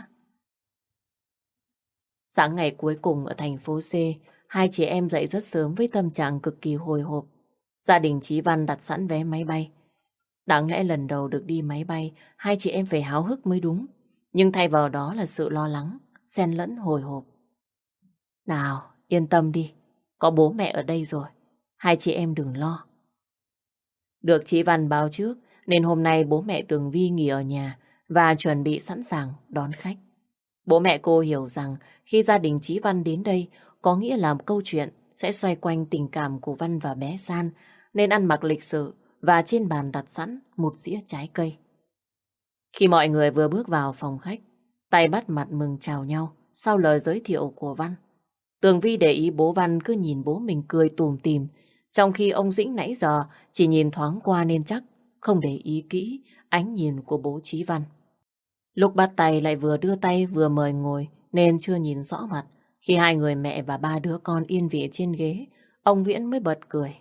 Sáng ngày cuối cùng ở thành phố C, hai chị em dậy rất sớm với tâm trạng cực kỳ hồi hộp. Gia đình Chí Văn đặt sẵn vé máy bay. Đáng lẽ lần đầu được đi máy bay, hai chị em phải háo hức mới đúng. Nhưng thay vào đó là sự lo lắng, xen lẫn hồi hộp. Nào, yên tâm đi, có bố mẹ ở đây rồi, hai chị em đừng lo. Được Chí Văn báo trước, nên hôm nay bố mẹ Tường Vi nghỉ ở nhà và chuẩn bị sẵn sàng đón khách. Bố mẹ cô hiểu rằng khi gia đình Chí Văn đến đây có nghĩa là câu chuyện sẽ xoay quanh tình cảm của Văn và bé San, nên ăn mặc lịch sự và trên bàn đặt sẵn một dĩa trái cây. Khi mọi người vừa bước vào phòng khách, tay bắt mặt mừng chào nhau sau lời giới thiệu của Văn. Tường Vi để ý bố Văn cứ nhìn bố mình cười tủm tỉm, trong khi ông Dĩnh nãy giờ chỉ nhìn thoáng qua nên chắc không để ý kỹ ánh nhìn của bố Chí Văn. Lúc bắt tay lại vừa đưa tay vừa mời ngồi nên chưa nhìn rõ mặt. Khi hai người mẹ và ba đứa con yên vị trên ghế, ông Viễn mới bật cười.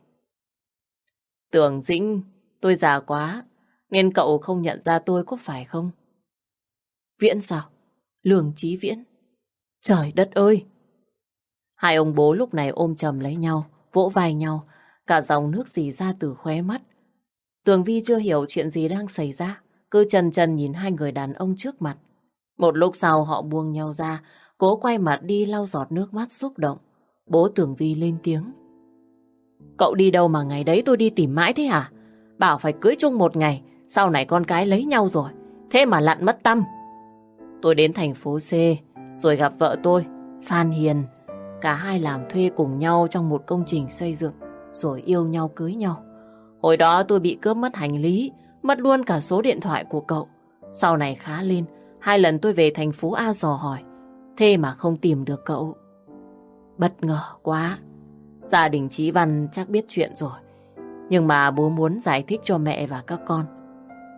Tưởng Dĩnh, tôi già quá nên cậu không nhận ra tôi có phải không? Viễn sao? Lương Chí Viễn. Trời đất ơi! Hai ông bố lúc này ôm chầm lấy nhau, vỗ vai nhau, cả dòng nước rỉ ra từ khóe mắt. Tường Vi chưa hiểu chuyện gì đang xảy ra, cứ chần chần nhìn hai người đàn ông trước mặt. Một lúc sau họ buông nhau ra, cố quay mặt đi lau giọt nước mắt xúc động. Bố Tường Vi lên tiếng. Cậu đi đâu mà ngày đấy tôi đi tìm mãi thế hả? Bảo phải cưới chung một ngày, sau này con cái lấy nhau rồi, thế mà lặn mất tăm. Tôi đến thành phố C, rồi gặp vợ tôi, Phan Hiền. Cả hai làm thuê cùng nhau trong một công trình xây dựng, rồi yêu nhau cưới nhau. Hồi đó tôi bị cướp mất hành lý, mất luôn cả số điện thoại của cậu. Sau này khá lên, hai lần tôi về thành phố A dò hỏi, thế mà không tìm được cậu. Bất ngờ quá. Gia đình Chí Văn chắc biết chuyện rồi, nhưng mà bố muốn giải thích cho mẹ và các con.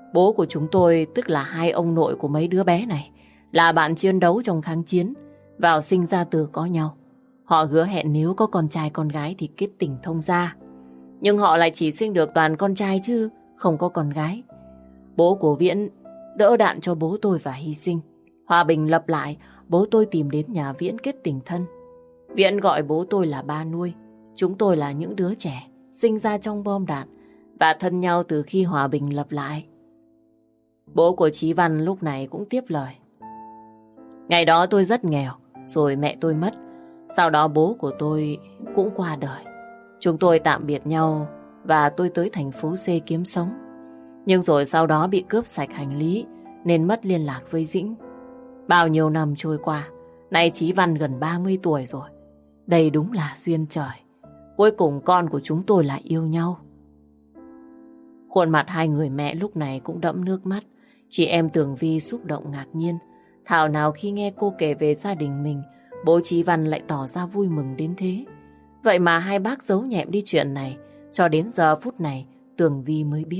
Bố của chúng tôi, tức là hai ông nội của mấy đứa bé này, là bạn chiến đấu trong kháng chiến, vào sinh ra tử có nhau. Họ hứa hẹn nếu có con trai con gái thì kết tình thông gia. Nhưng họ lại chỉ sinh được toàn con trai chứ không có con gái. Bố của Viễn đỡ đạn cho bố tôi và hy sinh. Hòa bình lập lại, bố tôi tìm đến nhà Viễn kết tình thân. Viễn gọi bố tôi là ba nuôi. Chúng tôi là những đứa trẻ sinh ra trong bom đạn và thân nhau từ khi hòa bình lập lại. Bố của Chí Văn lúc này cũng tiếp lời. Ngày đó tôi rất nghèo, rồi mẹ tôi mất. Sau đó bố của tôi cũng qua đời. Chúng tôi tạm biệt nhau và tôi tới thành phố C kiếm sống. Nhưng rồi sau đó bị cướp sạch hành lý nên mất liên lạc với Dĩnh. Bao nhiêu năm trôi qua, nay Chí Văn gần ba mươi tuổi rồi. Đây đúng là duyên trời. Cuối cùng con của chúng tôi lại yêu nhau. Khuôn mặt hai người mẹ lúc này cũng đẫm nước mắt. Chị em Tường Vi xúc động ngạc nhiên. Thảo nào khi nghe cô kể về gia đình mình, bố Chí Văn lại tỏ ra vui mừng đến thế. Vậy mà hai bác giấu nhẹm đi chuyện này. Cho đến giờ phút này Tường Vi mới biết.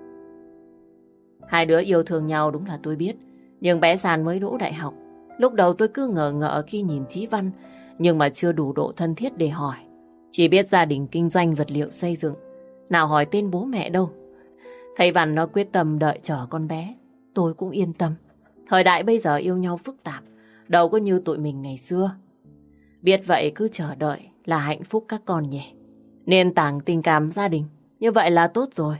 Hai đứa yêu thương nhau đúng là tôi biết. Nhưng bé San mới đỗ đại học. Lúc đầu tôi cứ ngờ ngợ khi nhìn Chí Văn, nhưng mà chưa đủ độ thân thiết để hỏi. Chỉ biết gia đình kinh doanh vật liệu xây dựng, nào hỏi tên bố mẹ đâu. Thấy Văn nó quyết tâm đợi chờ con bé, tôi cũng yên tâm. Thời đại bây giờ yêu nhau phức tạp, đâu có như tụi mình ngày xưa. Biết vậy cứ chờ đợi là hạnh phúc các con nhỉ. Nền tảng tình cảm gia đình, như vậy là tốt rồi.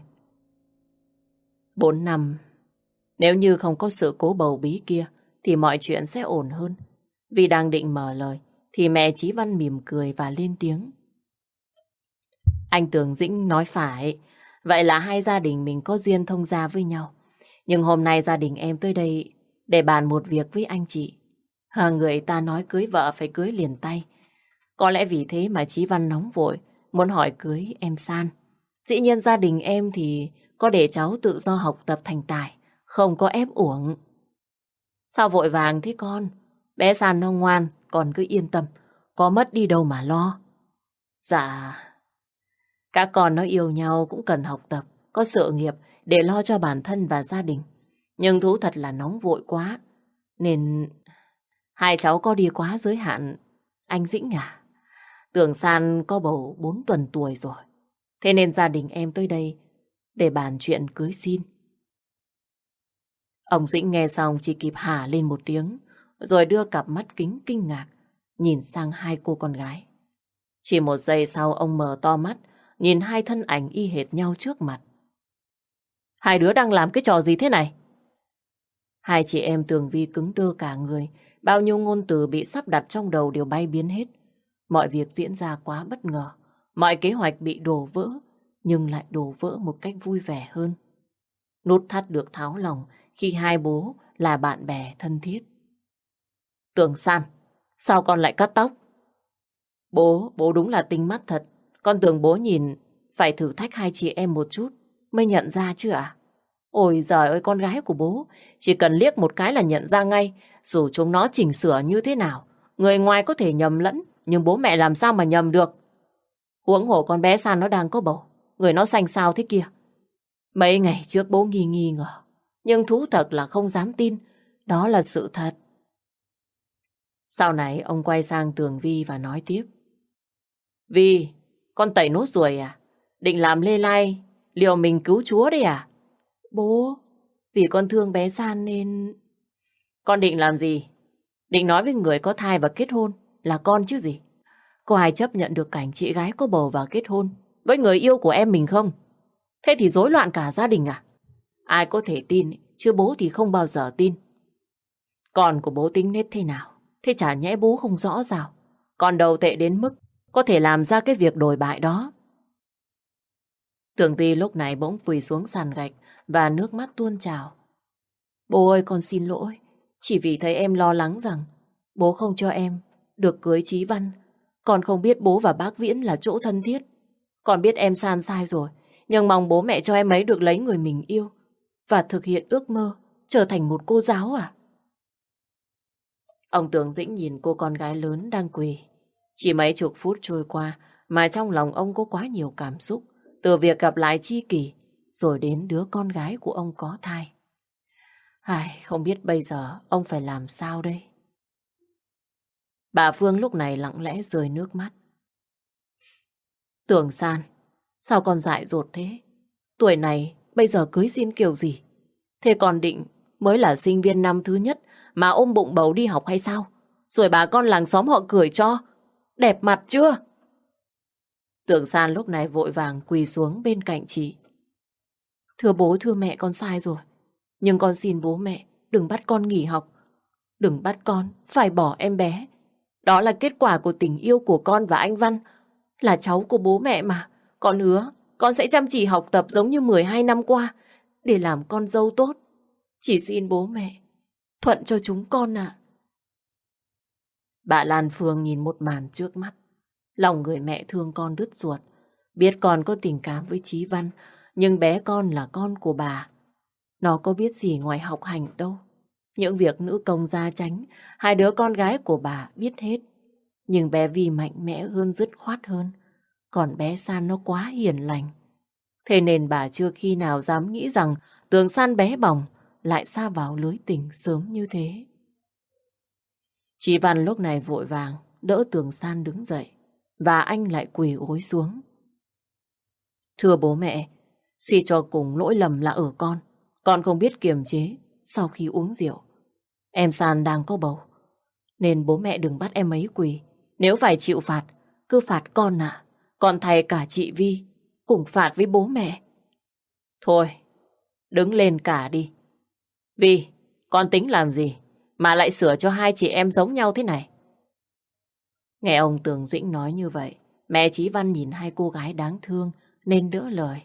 Bốn năm, nếu như không có sự cố bầu bí kia, thì mọi chuyện sẽ ổn hơn. Vì đang định mở lời, thì mẹ Chí Văn mỉm cười và lên tiếng. Anh Tường Dĩnh nói phải, vậy là hai gia đình mình có duyên thông gia với nhau. Nhưng hôm nay gia đình em tới đây để bàn một việc với anh chị. À, người ta nói cưới vợ phải cưới liền tay. Có lẽ vì thế mà Chí Văn nóng vội, muốn hỏi cưới em San. Dĩ nhiên gia đình em thì có để cháu tự do học tập thành tài, không có ép uổng. Sao vội vàng thế con? Bé San nó ngoan, con cứ yên tâm, có mất đi đâu mà lo. Dạ, các con nó yêu nhau cũng cần học tập, có sự nghiệp để lo cho bản thân và gia đình. Nhưng thú thật là nóng vội quá, nên hai cháu có đi quá giới hạn. Anh Dĩnh à, Tường San có bầu bốn tuần tuổi rồi. Thế nên gia đình em tới đây để bàn chuyện cưới xin. Ông Dĩnh nghe xong chỉ kịp hả lên một tiếng, rồi đưa cặp mắt kính kinh ngạc, nhìn sang hai cô con gái. Chỉ một giây sau ông mở to mắt, nhìn hai thân ảnh y hệt nhau trước mặt. Hai đứa đang làm cái trò gì thế này? Hai chị em Tường Vi cứng đơ cả người, bao nhiêu ngôn từ bị sắp đặt trong đầu đều bay biến hết. Mọi việc diễn ra quá bất ngờ, mọi kế hoạch bị đổ vỡ, nhưng lại đổ vỡ một cách vui vẻ hơn. Nút thắt được tháo lòng khi hai bố là bạn bè thân thiết. Tường San, sao con lại cắt tóc? Bố, bố đúng là tinh mắt thật. Con tưởng bố nhìn phải thử thách hai chị em một chút mới nhận ra chứ ạ? Ôi giời ơi, con gái của bố chỉ cần liếc một cái là nhận ra ngay, dù chúng nó chỉnh sửa như thế nào. Người ngoài có thể nhầm lẫn, nhưng bố mẹ làm sao mà nhầm được? Huống hồ con bé San nó đang có bầu, người nó xanh xao thế kia. Mấy ngày trước bố nghi nghi ngờ, nhưng thú thật là không dám tin. Đó là sự thật. Sau này ông quay sang Tường Vi và nói tiếp. Vi, con tẩy nốt ruồi à? Định làm lê lai, liệu mình cứu chúa đấy à? Bố, vì con thương bé San nên... Con định làm gì? Định nói với người có thai và kết hôn là con chứ gì? Có ai chấp nhận được cảnh chị gái có bầu và kết hôn với người yêu của em mình không? Thế thì rối loạn cả gia đình à? Ai có thể tin, chứ bố thì không bao giờ tin. Con của bố tính nết thế nào? Thế chả nhẽ bố không rõ sao? Con đầu tệ đến mức có thể làm ra cái việc đồi bại đó. Tường Vi lúc này bỗng quỳ xuống sàn gạch và nước mắt tuôn trào. Bố ơi, con xin lỗi. Chỉ vì thấy em lo lắng rằng bố không cho em được cưới Chí Văn. Con không biết bố và bác Viễn là chỗ thân thiết. Con biết em San sai rồi, nhưng mong bố mẹ cho em ấy được lấy người mình yêu và thực hiện ước mơ trở thành một cô giáo à? Ông Tường Dĩnh nhìn cô con gái lớn đang quỳ. Chỉ mấy chục phút trôi qua mà trong lòng ông có quá nhiều cảm xúc. Từ việc gặp lại tri kỷ, rồi đến đứa con gái của ông có thai. Ai, không biết bây giờ ông phải làm sao đây? Bà Phương lúc này lặng lẽ rơi nước mắt. Tưởng San, sao con dại dột thế? Tuổi này bây giờ cưới xin kiểu gì? Thế còn định mới là sinh viên năm thứ nhất mà ôm bụng bầu đi học hay sao? Rồi bà con làng xóm họ cười cho. Đẹp mặt chưa? Tưởng San lúc này vội vàng quỳ xuống bên cạnh chị. Thưa bố thưa mẹ, con sai rồi. Nhưng con xin bố mẹ đừng bắt con nghỉ học. Đừng bắt con phải bỏ em bé. Đó là kết quả của tình yêu của con và anh Văn. Là cháu của bố mẹ mà. Con hứa con sẽ chăm chỉ học tập giống như mười hai năm qua để làm con dâu tốt. Chỉ xin bố mẹ thuận cho chúng con ạ. Bà Lan Phương nhìn một màn trước mắt. Lòng người mẹ thương con đứt ruột. Biết con có tình cảm với Chí Văn, nhưng bé con là con của bà. Nó có biết gì ngoài học hành đâu. Những việc nữ công gia tránh, hai đứa con gái của bà biết hết. Nhưng bé Vi mạnh mẽ hơn, dứt khoát hơn. Còn bé San nó quá hiền lành. Thế nên bà chưa khi nào dám nghĩ rằng Tường San bé bỏng lại sa vào lưới tình sớm như thế. Chị Văn lúc này vội vàng đỡ Tường San đứng dậy và anh lại quỳ gối xuống. Thưa bố mẹ, suy cho cùng lỗi lầm là ở con. Con không biết kiềm chế sau khi uống rượu. Em San đang có bầu, nên bố mẹ đừng bắt em ấy quỳ. Nếu phải chịu phạt, cứ phạt con à. Còn thầy cả chị Vi cùng phạt với bố mẹ. Thôi, đứng lên cả đi. Vi, con tính làm gì mà lại sửa cho hai chị em giống nhau thế này? Nghe ông Tường Dĩnh nói như vậy, mẹ Chí Văn nhìn hai cô gái đáng thương nên đỡ lời.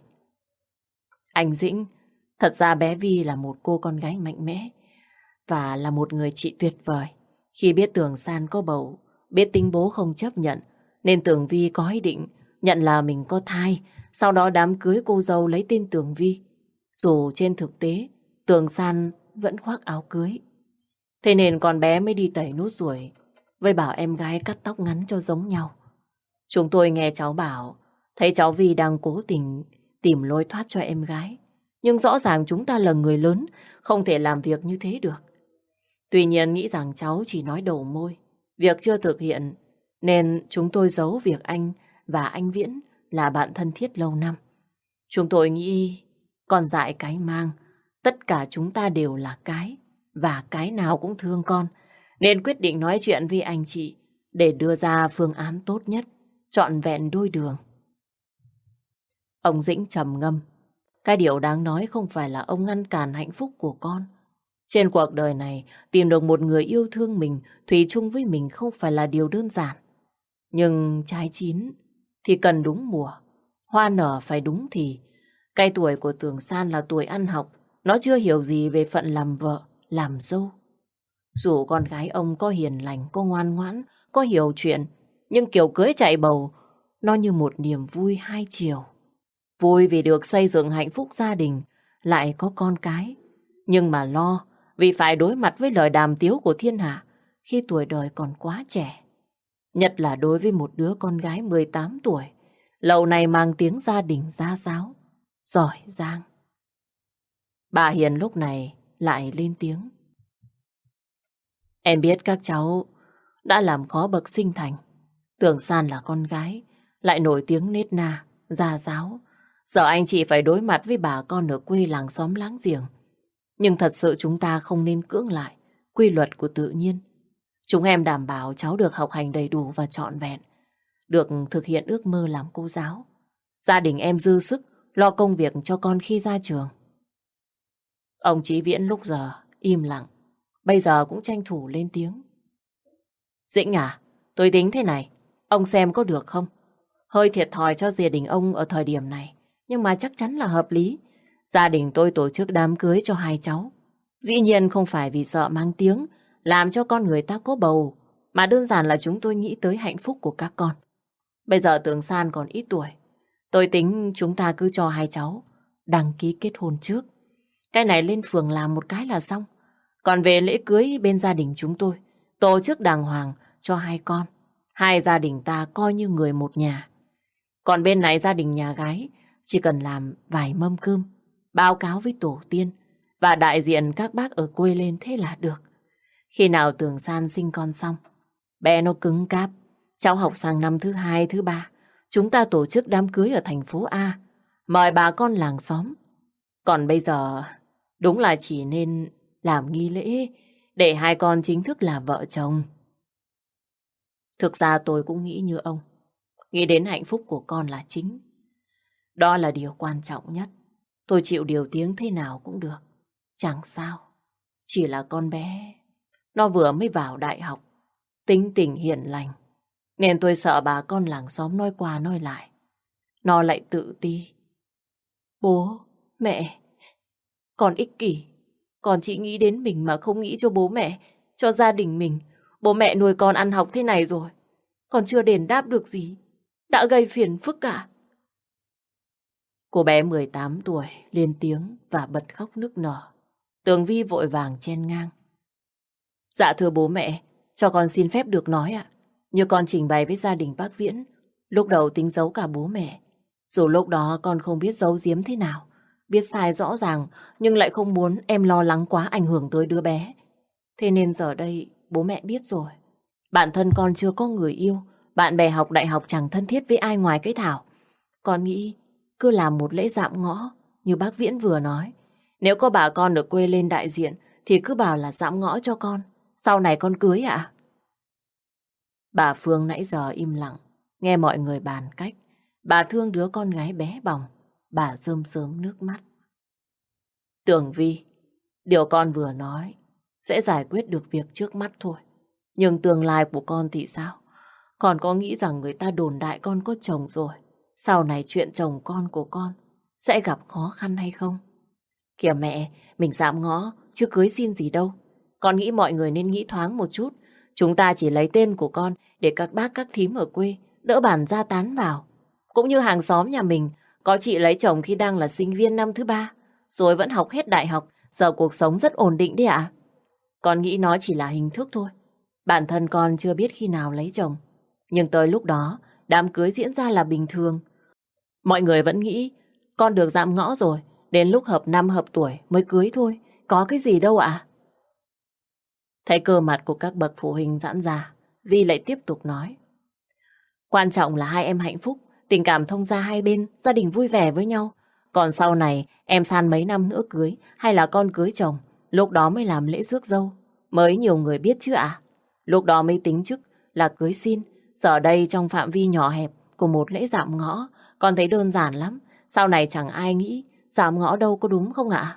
Anh Dĩnh, thật ra bé Vi là một cô con gái mạnh mẽ và là một người chị tuyệt vời. Khi biết Tường San có bầu, biết tính bố không chấp nhận, nên Tường Vi có ý định nhận là mình có thai, sau đó đám cưới cô dâu lấy tên Tường Vi. Dù trên thực tế, Tường San vẫn khoác áo cưới. Thế nên con bé mới đi tẩy nốt ruồi với bảo em gái cắt tóc ngắn cho giống nhau. Chúng tôi nghe cháu bảo, thấy cháu Vi đang cố tình tìm lối thoát cho em gái. Nhưng rõ ràng chúng ta là người lớn, không thể làm việc như thế được. Tuy nhiên nghĩ rằng cháu chỉ nói đầu môi, việc chưa thực hiện, nên chúng tôi giấu việc anh và anh Viễn là bạn thân thiết lâu năm. Chúng tôi nghĩ con dại cái mang, tất cả chúng ta đều là cái, và cái nào cũng thương con, nên quyết định nói chuyện với anh chị để đưa ra phương án tốt nhất, trọn vẹn đôi đường. Ông Dĩnh trầm ngâm. Cái điều đáng nói không phải là ông ngăn cản hạnh phúc của con. Trên cuộc đời này, tìm được một người yêu thương mình, thủy chung với mình không phải là điều đơn giản. Nhưng trái chín thì cần đúng mùa, hoa nở phải đúng thì. Cái tuổi của Tường San là tuổi ăn học, nó chưa hiểu gì về phận làm vợ, làm dâu. Dù con gái ông có hiền lành, có ngoan ngoãn, có hiểu chuyện, nhưng kiểu cưới chạy bầu, nó như một niềm vui hai chiều. Vui vì được xây dựng hạnh phúc gia đình, lại có con cái. Nhưng mà lo vì phải đối mặt với lời đàm tiếu của thiên hạ khi tuổi đời còn quá trẻ. Nhất là đối với một đứa con gái mười tám tuổi, lâu nay mang tiếng gia đình gia giáo, giỏi giang. Bà Hiền lúc này lại lên tiếng. Em biết các cháu đã làm khó bậc sinh thành. Tường San là con gái, lại nổi tiếng nết na, gia giáo. Giờ anh chị phải đối mặt với bà con ở quê làng xóm láng giềng. Nhưng thật sự chúng ta không nên cưỡng lại quy luật của tự nhiên. Chúng em đảm bảo cháu được học hành đầy đủ và trọn vẹn, được thực hiện ước mơ làm cô giáo. Gia đình em dư sức lo công việc cho con khi ra trường. Ông Chí Viễn lúc giờ im lặng, bây giờ cũng tranh thủ lên tiếng. Dĩnh à, tôi tính thế này, ông xem có được không? Hơi thiệt thòi cho gia đình ông ở thời điểm này, nhưng mà chắc chắn là hợp lý. Gia đình tôi tổ chức đám cưới cho hai cháu. Dĩ nhiên không phải vì sợ mang tiếng làm cho con người ta có bầu, mà đơn giản là chúng tôi nghĩ tới hạnh phúc của các con. Bây giờ Tường San còn ít tuổi, tôi tính chúng ta cứ cho hai cháu đăng ký kết hôn trước. Cái này lên phường làm một cái là xong. Còn về lễ cưới bên gia đình chúng tôi tổ chức đàng hoàng cho hai con. Hai gia đình ta coi như người một nhà. Còn bên này gia đình nhà gái chỉ cần làm vài mâm cơm, báo cáo với tổ tiên và đại diện các bác ở quê lên thế là được. Khi nào Tường San sinh con xong, bé nó cứng cáp, cháu học sang năm thứ hai, thứ ba, chúng ta tổ chức đám cưới ở thành phố A, mời bà con làng xóm. Còn bây giờ, đúng là chỉ nên làm nghi lễ để hai con chính thức là vợ chồng. Thực ra tôi cũng nghĩ như ông, nghĩ đến hạnh phúc của con là chính. Đó là điều quan trọng nhất. Tôi chịu điều tiếng thế nào cũng được. Chẳng sao. Chỉ là con bé, nó vừa mới vào đại học, tính tình hiền lành. Nên tôi sợ bà con làng xóm nói qua nói lại. Nó lại tự ti. Bố, mẹ, con ích kỷ. Con chỉ nghĩ đến mình mà không nghĩ cho bố mẹ, cho gia đình mình. Bố mẹ nuôi con ăn học thế này rồi, còn chưa đền đáp được gì, đã gây phiền phức cả. Cô bé mười tám tuổi lên tiếng và bật khóc nức nở. Tường Vi vội vàng chen ngang. Dạ thưa bố mẹ, cho con xin phép được nói ạ. Như con trình bày với gia đình bác Viễn, lúc đầu tính giấu cả bố mẹ. Dù lúc đó con không biết giấu giếm thế nào, biết sai rõ ràng, nhưng lại không muốn em lo lắng quá ảnh hưởng tới đứa bé. Thế nên giờ đây bố mẹ biết rồi. Bản thân con chưa có người yêu, bạn bè học đại học chẳng thân thiết với ai ngoài cái Thảo. Con nghĩ cứ làm một lễ dạm ngõ như bác Viễn vừa nói. Nếu có bà con ở quê lên đại diện thì cứ bảo là dạm ngõ cho con. Sau này con cưới ạ. Bà Phương nãy giờ im lặng, nghe mọi người bàn cách. Bà thương đứa con gái bé bỏng. Bà rơm rớm nước mắt. Tường Vi, điều con vừa nói sẽ giải quyết được việc trước mắt thôi. Nhưng tương lai của con thì sao? Con có nghĩ rằng người ta đồn đại con có chồng rồi, sau này chuyện chồng con của con sẽ gặp khó khăn hay không? Kìa mẹ, mình dám ngó, chứ cưới xin gì đâu. Con nghĩ mọi người nên nghĩ thoáng một chút. Chúng ta chỉ lấy tên của con để các bác các thím ở quê đỡ bản gia tán vào. Cũng như hàng xóm nhà mình, có chị lấy chồng khi đang là sinh viên năm thứ ba, rồi vẫn học hết đại học, giờ cuộc sống rất ổn định đấy ạ. Con nghĩ nó chỉ là hình thức thôi. Bản thân con chưa biết khi nào lấy chồng. Nhưng tới lúc đó, đám cưới diễn ra là bình thường. Mọi người vẫn nghĩ con được dạm ngõ rồi, đến lúc hợp năm hợp tuổi mới cưới thôi. Có cái gì đâu ạ. Thấy cơ mặt của các bậc phụ huynh giãn ra, Vi lại tiếp tục nói. Quan trọng là hai em hạnh phúc, tình cảm thông gia hai bên, gia đình vui vẻ với nhau. Còn sau này, em San mấy năm nữa cưới, hay là con cưới chồng, lúc đó mới làm lễ rước dâu. Mới nhiều người biết chứ ạ. Lúc đó mới tính chức là cưới xin. Giờ đây trong phạm vi nhỏ hẹp của một lễ dạm ngõ, con thấy đơn giản lắm. Sau này chẳng ai nghĩ dạm ngõ đâu, có đúng không ạ?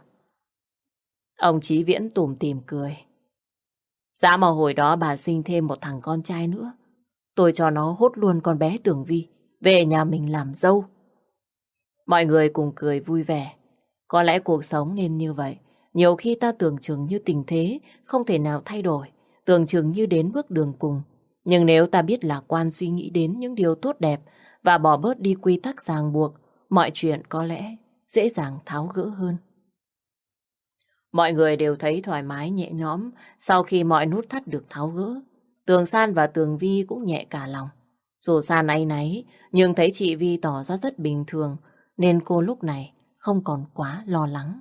Ông Chí Viễn tủm tỉm cười. Giá mà hồi đó bà sinh thêm một thằng con trai nữa, tôi cho nó hốt luôn con bé Tường Vi về nhà mình làm dâu. Mọi người cùng cười vui vẻ. Có lẽ cuộc sống nên như vậy. Nhiều khi ta tưởng chừng như tình thế không thể nào thay đổi, tưởng chừng như đến bước đường cùng. Nhưng nếu ta biết lạc quan, suy nghĩ đến những điều tốt đẹp và bỏ bớt đi quy tắc ràng buộc, mọi chuyện có lẽ dễ dàng tháo gỡ hơn. Mọi người đều thấy thoải mái nhẹ nhõm sau khi mọi nút thắt được tháo gỡ. Tường San và Tường Vi cũng nhẹ cả lòng. Dù San áy náy, nhưng thấy chị Vi tỏ ra rất bình thường, nên cô lúc này không còn quá lo lắng.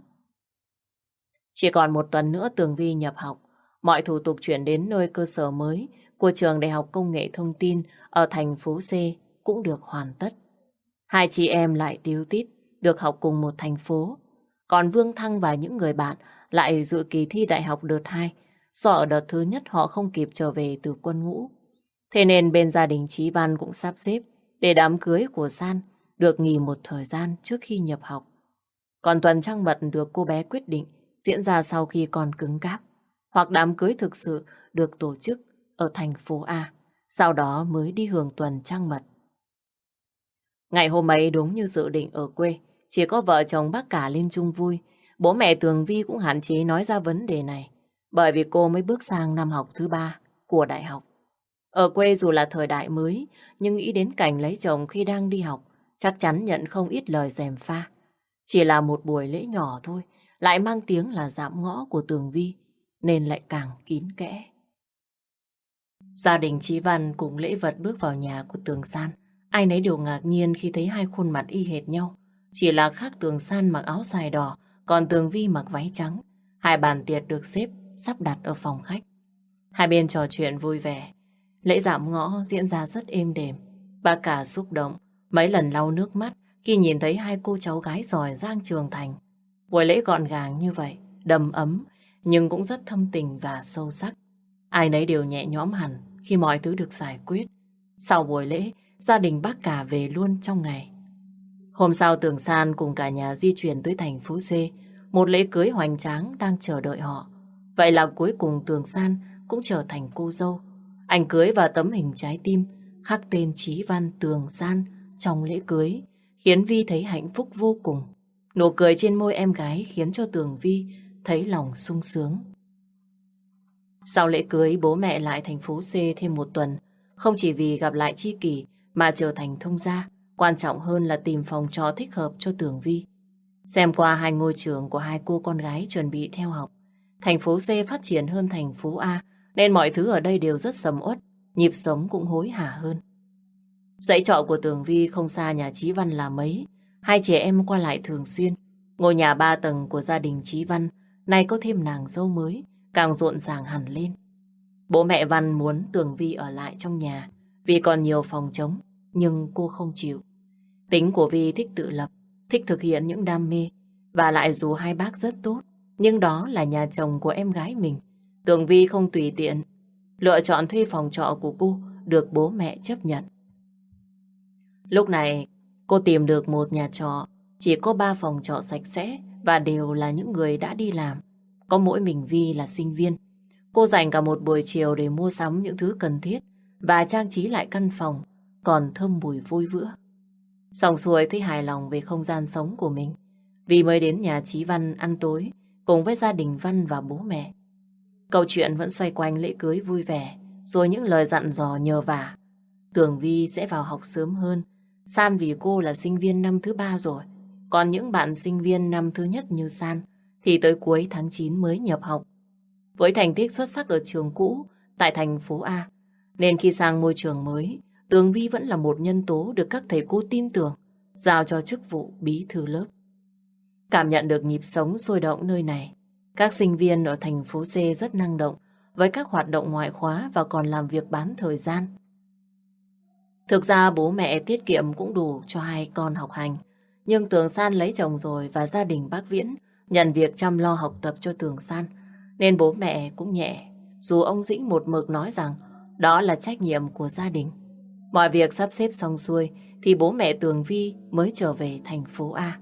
Chỉ còn một tuần nữa Tường Vi nhập học, mọi thủ tục chuyển đến nơi cơ sở mới của trường Đại học Công nghệ Thông tin ở thành phố C cũng được hoàn tất. Hai chị em lại tíu tít được học cùng một thành phố. Còn Vương Thăng và những người bạn lại dự kỳ thi đại học đợt hai, do ở đợt thứ nhất họ không kịp trở về từ quân ngũ. Thế nên bên gia đình Chí Văn cũng sắp xếp để đám cưới của San được nghỉ một thời gian trước khi nhập học. Còn tuần trăng mật được cô bé quyết định diễn ra sau khi con cứng cáp, hoặc đám cưới thực sự được tổ chức ở thành phố A, sau đó mới đi hưởng tuần trăng mật. Ngày hôm ấy đúng như dự định ở quê, chỉ có vợ chồng bác cả lên chung vui. Bố mẹ Tường Vi cũng hạn chế nói ra vấn đề này, bởi vì cô mới bước sang năm học thứ ba của đại học. Ở quê dù là thời đại mới, nhưng nghĩ đến cảnh lấy chồng khi đang đi học, chắc chắn nhận không ít lời gièm pha. Chỉ là một buổi lễ nhỏ thôi, lại mang tiếng là dạm ngõ của Tường Vi, nên lại càng kín kẽ. Gia đình Chí Văn cùng lễ vật bước vào nhà của Tường San. Ai nấy đều ngạc nhiên khi thấy hai khuôn mặt y hệt nhau. Chỉ là khác Tường San mặc áo dài đỏ, còn Tường Vi mặc váy trắng. Hai bàn tiệc được xếp sắp đặt ở phòng khách. Hai bên trò chuyện vui vẻ. Lễ dạm ngõ diễn ra rất êm đềm. Bà cả xúc động, mấy lần lau nước mắt khi nhìn thấy hai cô cháu gái giỏi giang trưởng thành. Buổi lễ gọn gàng như vậy, đầm ấm, nhưng cũng rất thâm tình và sâu sắc. Ai nấy đều nhẹ nhõm hẳn khi mọi thứ được giải quyết. Sau buổi lễ, gia đình bác cả về luôn trong ngày. Hôm sau Tường San cùng cả nhà di chuyển tới thành phố C. Một lễ cưới hoành tráng đang chờ đợi họ. Vậy là cuối cùng Tường San cũng trở thành cô dâu. Ảnh cưới và tấm hình trái tim khắc tên Chí Văn Tường San trong lễ cưới khiến Vi thấy hạnh phúc vô cùng. Nụ cười trên môi em gái khiến cho Tường Vi thấy lòng sung sướng. Sau lễ cưới, bố mẹ lại thành phố C thêm một tuần. Không chỉ vì gặp lại tri kỷ mà trở thành thông gia. Quan trọng hơn là tìm phòng trọ thích hợp cho Tường Vi. Xem qua hai ngôi trường của hai cô con gái chuẩn bị theo học. Thành phố C phát triển hơn thành phố A, nên mọi thứ ở đây đều rất sầm uất, nhịp sống cũng hối hả hơn. Dãy trọ của Tường Vi không xa nhà Chí Văn là mấy. Hai chị em qua lại thường xuyên. Ngôi nhà ba tầng của gia đình Chí Văn nay có thêm nàng dâu mới, càng rộn ràng hẳn lên. Bố mẹ Văn muốn Tường Vi ở lại trong nhà vì còn nhiều phòng trống, nhưng cô không chịu. Tính của Vi thích tự lập, thích thực hiện những đam mê, và lại dù hai bác rất tốt, nhưng đó là nhà chồng của em gái mình. Tường Vi không tùy tiện lựa chọn thuê phòng trọ của cô, được bố mẹ chấp nhận. Lúc này cô tìm được một nhà trọ chỉ có ba phòng trọ sạch sẽ và đều là những người đã đi làm. Có mỗi mình Vi là sinh viên. Cô dành cả một buổi chiều để mua sắm những thứ cần thiết và trang trí lại căn phòng còn thơm mùi vui vữa. Xong xuôi thấy hài lòng về không gian sống của mình, Vi mới đến nhà Chí Văn ăn tối cùng với gia đình Văn và bố mẹ. Câu chuyện vẫn xoay quanh lễ cưới vui vẻ, rồi những lời dặn dò nhờ vả. Tường Vi sẽ vào học sớm hơn. San vì cô là sinh viên năm thứ ba rồi. Còn những bạn sinh viên năm thứ nhất như San thì tới cuối tháng chín mới nhập học. Với thành tích xuất sắc ở trường cũ tại thành phố A, nên khi sang môi trường mới, Tường Vi vẫn là một nhân tố được các thầy cô tin tưởng, giao cho chức vụ bí thư lớp. Cảm nhận được nhịp sống sôi động nơi này, các sinh viên ở thành phố C rất năng động với các hoạt động ngoại khóa và còn làm việc bán thời gian. Thực ra bố mẹ tiết kiệm cũng đủ cho hai con học hành, nhưng Tường San lấy chồng rồi và gia đình bác Viễn nhận việc chăm lo học tập cho Tường San, nên bố mẹ cũng nhẹ, dù ông Dĩnh một mực nói rằng đó là trách nhiệm của gia đình. Mọi việc sắp xếp xong xuôi thì bố mẹ Tường Vi mới trở về thành phố A.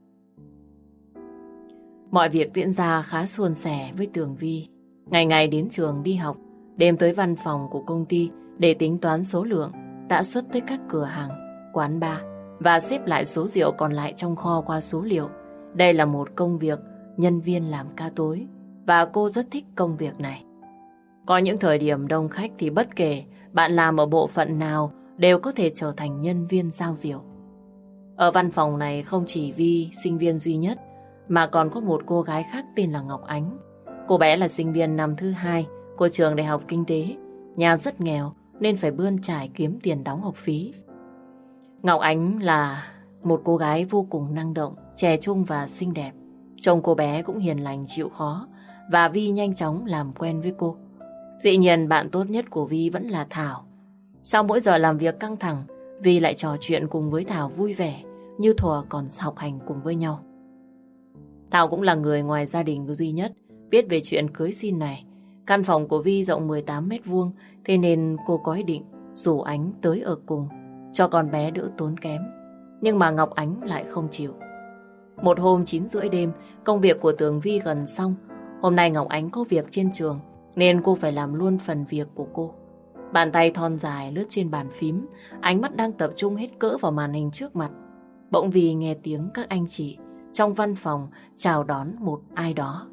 Mọi việc diễn ra khá suôn sẻ với Tường Vi. Ngày ngày đến trường đi học, đêm tới văn phòng của công ty để tính toán số lượng đã xuất tới các cửa hàng, quán bar và xếp lại số rượu còn lại trong kho qua số liệu. Đây là một công việc nhân viên làm ca tối và cô rất thích công việc này. Có những thời điểm đông khách thì bất kể bạn làm ở bộ phận nào đều có thể trở thành nhân viên giao rượu. Ở văn phòng này không chỉ Vi sinh viên duy nhất mà còn có một cô gái khác tên là Ngọc Ánh. Cô bé là sinh viên năm thứ hai của trường Đại học Kinh tế. Nhà rất nghèo nên phải bươn trải kiếm tiền đóng học phí. Ngọc Ánh là một cô gái vô cùng năng động, trẻ trung và xinh đẹp. Trông cô bé cũng hiền lành chịu khó và Vi nhanh chóng làm quen với cô. Dĩ nhiên bạn tốt nhất của Vi vẫn là Thảo. Sau mỗi giờ làm việc căng thẳng, Vi lại trò chuyện cùng với Thảo vui vẻ như thuở còn học hành cùng với nhau. Thảo cũng là người ngoài gia đình duy nhất biết về chuyện cưới xin này. Căn phòng của Vi rộng mười tám mét vuông, thế nên cô có ý định rủ Ánh tới ở cùng cho con bé đỡ tốn kém. Nhưng mà Ngọc Ánh lại không chịu. Một hôm chín rưỡi đêm, công việc của Tường Vi gần xong. Hôm nay Ngọc Ánh có việc trên trường nên cô phải làm luôn phần việc của cô. Bàn tay thon dài lướt trên bàn phím, ánh mắt đang tập trung hết cỡ vào màn hình trước mặt. Bỗng Vi nghe tiếng các anh chị trong văn phòng chào đón một ai đó.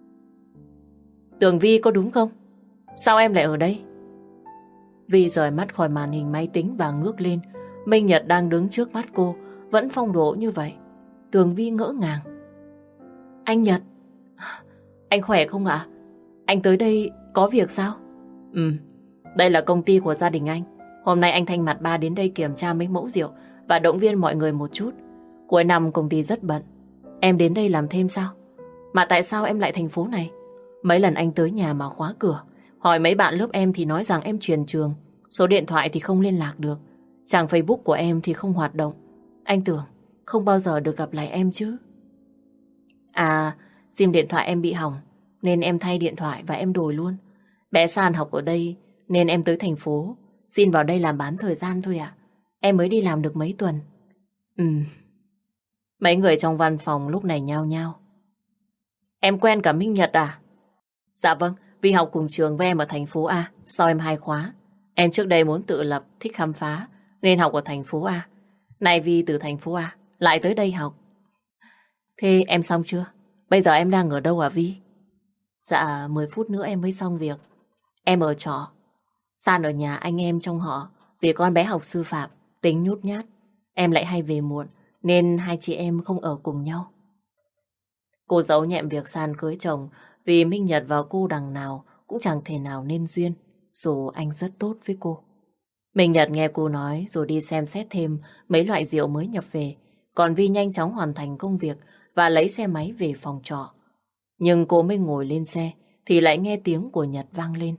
Tường Vi có đúng không? Sao em lại ở đây? Vi rời mắt khỏi màn hình máy tính và ngước lên. Minh Nhật đang đứng trước mắt cô, vẫn phong độ như vậy. Tường Vi ngỡ ngàng. Anh Nhật, anh khỏe không ạ? Anh tới đây có việc sao? Ừ, đây là công ty của gia đình anh. Hôm nay anh thay mặt ba đến đây kiểm tra mấy mẫu rượu và động viên mọi người một chút. Cuối năm công ty rất bận. Em đến đây làm thêm sao? Mà tại sao em lại thành phố này? Mấy lần anh tới nhà mà khóa cửa. Hỏi mấy bạn lớp em thì nói rằng em chuyển trường. Số điện thoại thì không liên lạc được. Trang Facebook của em thì không hoạt động. Anh tưởng không bao giờ được gặp lại em chứ. À, sim điện thoại em bị hỏng nên em thay điện thoại và em đổi luôn. Bé San học ở đây nên em tới thành phố xin vào đây làm bán thời gian thôi ạ. Em mới đi làm được mấy tuần. Ừ. Mấy người trong văn phòng lúc này nhao nhao. Em quen cả Minh Nhật à? Dạ vâng, vì học cùng trường với em ở thành phố A. Sau em hai khóa. Em trước đây muốn tự lập, thích khám phá nên học ở thành phố A. Nay Vi từ thành phố A lại tới đây học. Thế em xong chưa? Bây giờ em đang ở đâu à Vi? Dạ mười phút nữa em mới xong việc. Em ở trọ. San ở nhà anh em trong họ. Vì con bé học sư phạm, tính nhút nhát. Em lại hay về muộn nên hai chị em không ở cùng nhau. Cô giấu nhẹm việc San cưới chồng vì Minh Nhật và cô đằng nào cũng chẳng thể nào nên duyên, dù anh rất tốt với cô. Minh Nhật nghe cô nói rồi đi xem xét thêm mấy loại rượu mới nhập về. Còn Vi nhanh chóng hoàn thành công việc và lấy xe máy về phòng trọ. Nhưng cô mới ngồi lên xe thì lại nghe tiếng của Nhật vang lên.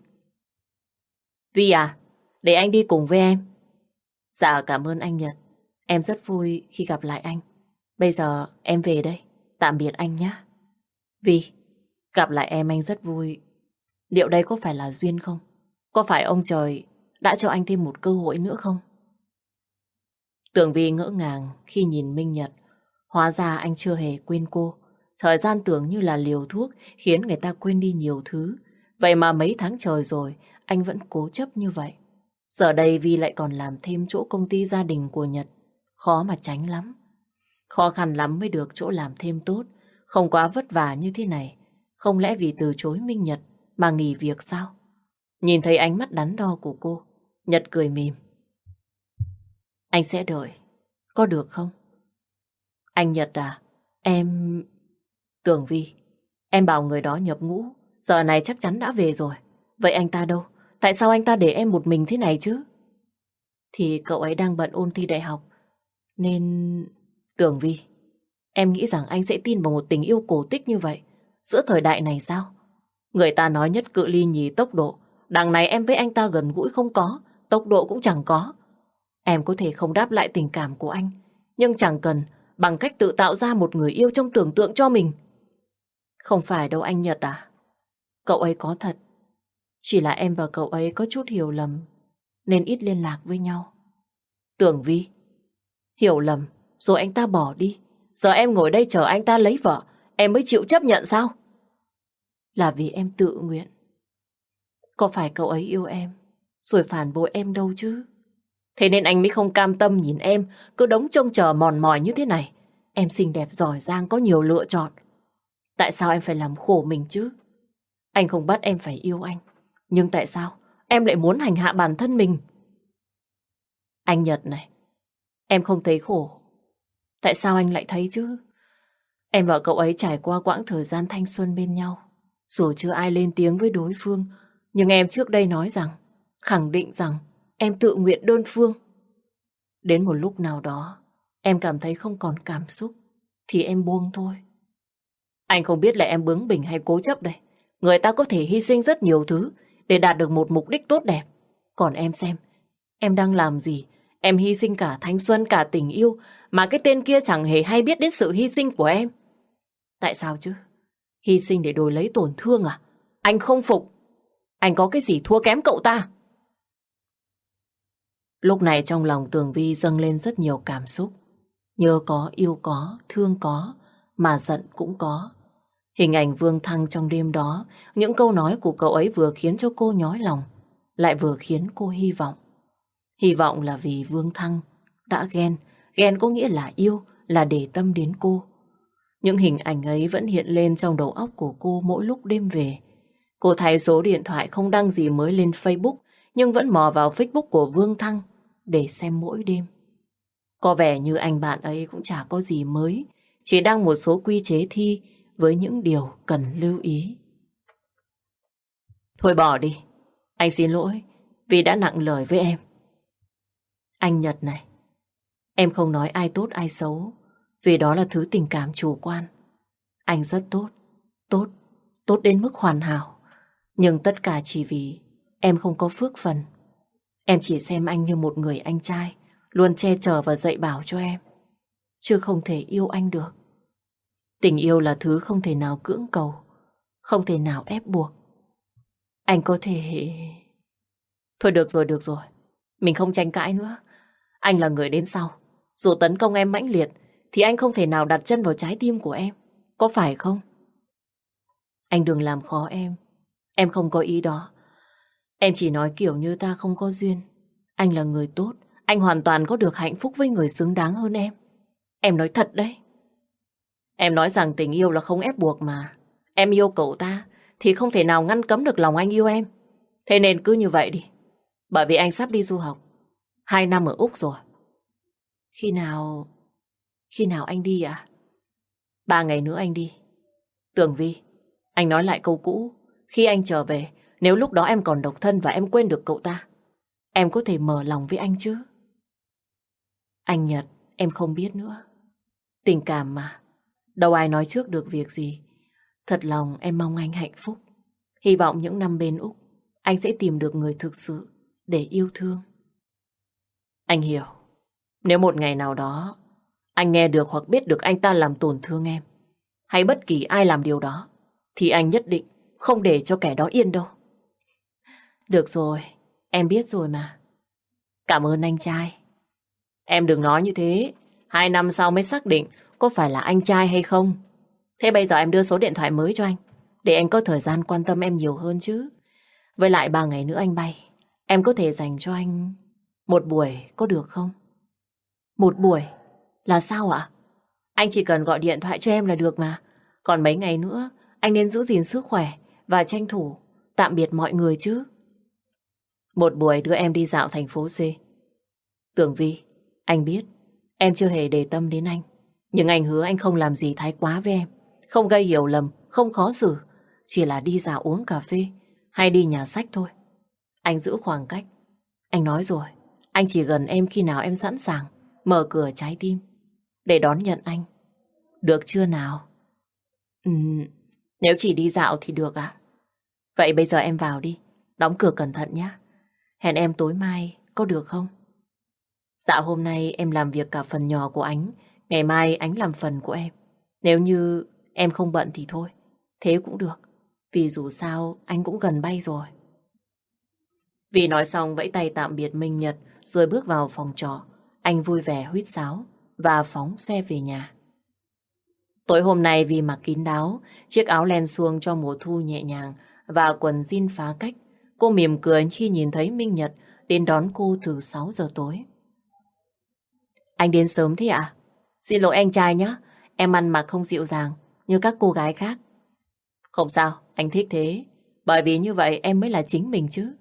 Vi à, để anh đi cùng với em. Dạ cảm ơn anh Nhật. Em rất vui khi gặp lại anh. Bây giờ em về đây. Tạm biệt anh nhé. Vi, gặp lại em anh rất vui. Liệu đây có phải là duyên không? Có phải ông trời đã cho anh thêm một cơ hội nữa không? Tưởng Vi ngỡ ngàng khi nhìn Minh Nhật. Hóa ra anh chưa hề quên cô. Thời gian tưởng như là liều thuốc khiến người ta quên đi nhiều thứ. Vậy mà mấy tháng trời rồi anh vẫn cố chấp như vậy. Giờ đây Vi lại còn làm thêm chỗ công ty gia đình của Nhật. Khó mà tránh lắm. Khó khăn lắm mới được chỗ làm thêm tốt. Không quá vất vả như thế này. Không lẽ vì từ chối Minh Nhật mà nghỉ việc sao? Nhìn thấy ánh mắt đắn đo của cô, Nhật cười mỉm. Anh sẽ đợi. Có được không? Anh Nhật à? Em... Tưởng Vi, em bảo người đó nhập ngũ. Giờ này chắc chắn đã về rồi. Vậy anh ta đâu? Tại sao anh ta để em một mình thế này chứ? Thì cậu ấy đang bận ôn thi đại học. Nên... Tưởng Vi, em nghĩ rằng anh sẽ tin vào một tình yêu cổ tích như vậy giữa thời đại này sao? Người ta nói nhất cự ly nhì tốc độ. Đằng này em với anh ta gần gũi không có, tốc độ cũng chẳng có. Em có thể không đáp lại tình cảm của anh, nhưng chẳng cần bằng cách tự tạo ra một người yêu trong tưởng tượng cho mình. Không phải đâu anh Nhật à. Cậu ấy có thật. Chỉ là em và cậu ấy có chút hiểu lầm nên ít liên lạc với nhau. Tưởng Vi, hiểu lầm rồi anh ta bỏ đi. Giờ em ngồi đây chờ anh ta lấy vợ, em mới chịu chấp nhận sao? Là vì em tự nguyện. Có phải cậu ấy yêu em rồi phản bội em đâu chứ? Thế nên anh mới không cam tâm nhìn em cứ đống trông chờ mòn mỏi như thế này. Em xinh đẹp giỏi giang có nhiều lựa chọn. Tại sao em phải làm khổ mình chứ? Anh không bắt em phải yêu anh, nhưng tại sao em lại muốn hành hạ bản thân mình? Anh Nhật này, em không thấy khổ. Tại sao anh lại thấy chứ? Em và cậu ấy trải qua quãng thời gian thanh xuân bên nhau. Dù chưa ai lên tiếng với đối phương, nhưng em trước đây nói rằng, khẳng định rằng em tự nguyện đơn phương. Đến một lúc nào đó, em cảm thấy không còn cảm xúc, thì em buông thôi. Anh không biết là em bướng bỉnh hay cố chấp đây. Người ta có thể hy sinh rất nhiều thứ để đạt được một mục đích tốt đẹp. Còn em xem, em đang làm gì? Em hy sinh cả thanh xuân, cả tình yêu, mà cái tên kia chẳng hề hay biết đến sự hy sinh của em. Tại sao chứ? Hy sinh để đổi lấy tổn thương à? Anh không phục. Anh có cái gì thua kém cậu ta? Lúc này trong lòng Tường Vi dâng lên rất nhiều cảm xúc. Nhớ có, yêu có, thương có, mà giận cũng có. Hình ảnh Vương Thăng trong đêm đó, những câu nói của cậu ấy vừa khiến cho cô nhói lòng, lại vừa khiến cô hy vọng. Hy vọng là vì Vương Thăng đã ghen. Ghen có nghĩa là yêu, là để tâm đến cô. Những hình ảnh ấy vẫn hiện lên trong đầu óc của cô mỗi lúc đêm về. Cô thấy số điện thoại không đăng gì mới lên Facebook, nhưng vẫn mò vào Facebook của Vương Thăng để xem mỗi đêm. Có vẻ như anh bạn ấy cũng chả có gì mới, chỉ đăng một số quy chế thi với những điều cần lưu ý. Thôi bỏ đi, anh xin lỗi vì đã nặng lời với em. Anh Nhật này, em không nói ai tốt ai xấu, vì đó là thứ tình cảm chủ quan. Anh rất tốt, tốt, tốt đến mức hoàn hảo. Nhưng tất cả chỉ vì em không có phước phần. Em chỉ xem anh như một người anh trai, luôn che chở và dạy bảo cho em, chứ không thể yêu anh được. Tình yêu là thứ không thể nào cưỡng cầu, không thể nào ép buộc. Anh có thể... Thôi được rồi, được rồi. Mình không tranh cãi nữa. Anh là người đến sau. Dù tấn công em mãnh liệt, thì anh không thể nào đặt chân vào trái tim của em. Có phải không? Anh đừng làm khó em. Em không có ý đó. Em chỉ nói kiểu như ta không có duyên. Anh là người tốt. Anh hoàn toàn có được hạnh phúc với người xứng đáng hơn em. Em nói thật đấy. Em nói rằng tình yêu là không ép buộc mà. Em yêu cậu ta thì không thể nào ngăn cấm được lòng anh yêu em. Thế nên cứ như vậy đi. Bởi vì anh sắp đi du học. Hai năm ở Úc rồi. Khi nào... Khi nào anh đi ạ? Ba ngày nữa anh đi. Tường Vi, anh nói lại câu cũ. Khi anh trở về, nếu lúc đó em còn độc thân và em quên được cậu ta, em có thể mở lòng với anh chứ? Anh Nhật, em không biết nữa. Tình cảm mà, đâu ai nói trước được việc gì. Thật lòng em mong anh hạnh phúc. Hy vọng những năm bên Úc, anh sẽ tìm được người thực sự để yêu thương. Anh hiểu, nếu một ngày nào đó anh nghe được hoặc biết được anh ta làm tổn thương em, hay bất kỳ ai làm điều đó, thì anh nhất định không để cho kẻ đó yên đâu. Được rồi, em biết rồi mà. Cảm ơn anh trai. Em đừng nói như thế. Hai năm sau mới xác định có phải là anh trai hay không. Thế bây giờ em đưa số điện thoại mới cho anh, để anh có thời gian quan tâm em nhiều hơn chứ. Với lại ba ngày nữa anh bay, em có thể dành cho anh một buổi có được không? Một buổi? Là sao ạ? Anh chỉ cần gọi điện thoại cho em là được mà. Còn mấy ngày nữa anh nên giữ gìn sức khỏe và tranh thủ tạm biệt mọi người chứ. Một buổi đưa em đi dạo thành phố C. Tường Vi, anh biết em chưa hề để tâm đến anh, nhưng anh hứa anh không làm gì thái quá với em, không gây hiểu lầm, không khó xử. Chỉ là đi dạo uống cà phê hay đi nhà sách thôi. Anh giữ khoảng cách. Anh nói rồi, anh chỉ gần em khi nào em sẵn sàng mở cửa trái tim để đón nhận anh. Được chưa nào? Ừm, nếu chỉ đi dạo thì được ạ. Vậy bây giờ em vào đi, đóng cửa cẩn thận nhé. Hẹn em tối mai, có được không? Dạ hôm nay em làm việc cả phần nhỏ của Ánh, ngày mai Ánh làm phần của em. Nếu như em không bận thì thôi, thế cũng được. Vì dù sao anh cũng gần bay rồi. Vì nói xong vẫy tay tạm biệt Minh Nhật rồi bước vào phòng trọ. Anh vui vẻ huýt sáo và phóng xe về nhà. Tối hôm nay vì mặc kín đáo, chiếc áo len suông cho mùa thu nhẹ nhàng và quần jean phá cách, cô mỉm cười khi nhìn thấy Minh Nhật đến đón cô từ sáu giờ tối. Anh đến sớm thế ạ? Xin lỗi anh trai nhé, em ăn mặc không dịu dàng như các cô gái khác. Không sao, anh thích thế, bởi vì như vậy em mới là chính mình chứ.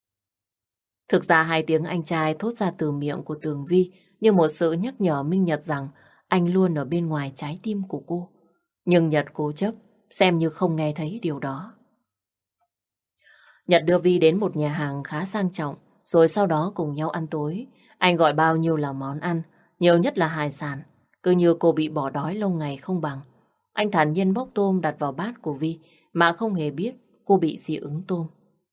Thực ra hai tiếng anh trai thốt ra từ miệng của Tường Vi như một sự nhắc nhở Minh Nhật rằng anh luôn ở bên ngoài trái tim của cô. Nhưng Nhật cố chấp, xem như không nghe thấy điều đó. Nhật đưa Vi đến một nhà hàng khá sang trọng, rồi sau đó cùng nhau ăn tối. Anh gọi bao nhiêu là món ăn, nhiều nhất là hải sản, cứ như cô bị bỏ đói lâu ngày không bằng. Anh thản nhiên bốc tôm đặt vào bát của Vi, mà không hề biết cô bị dị ứng tôm.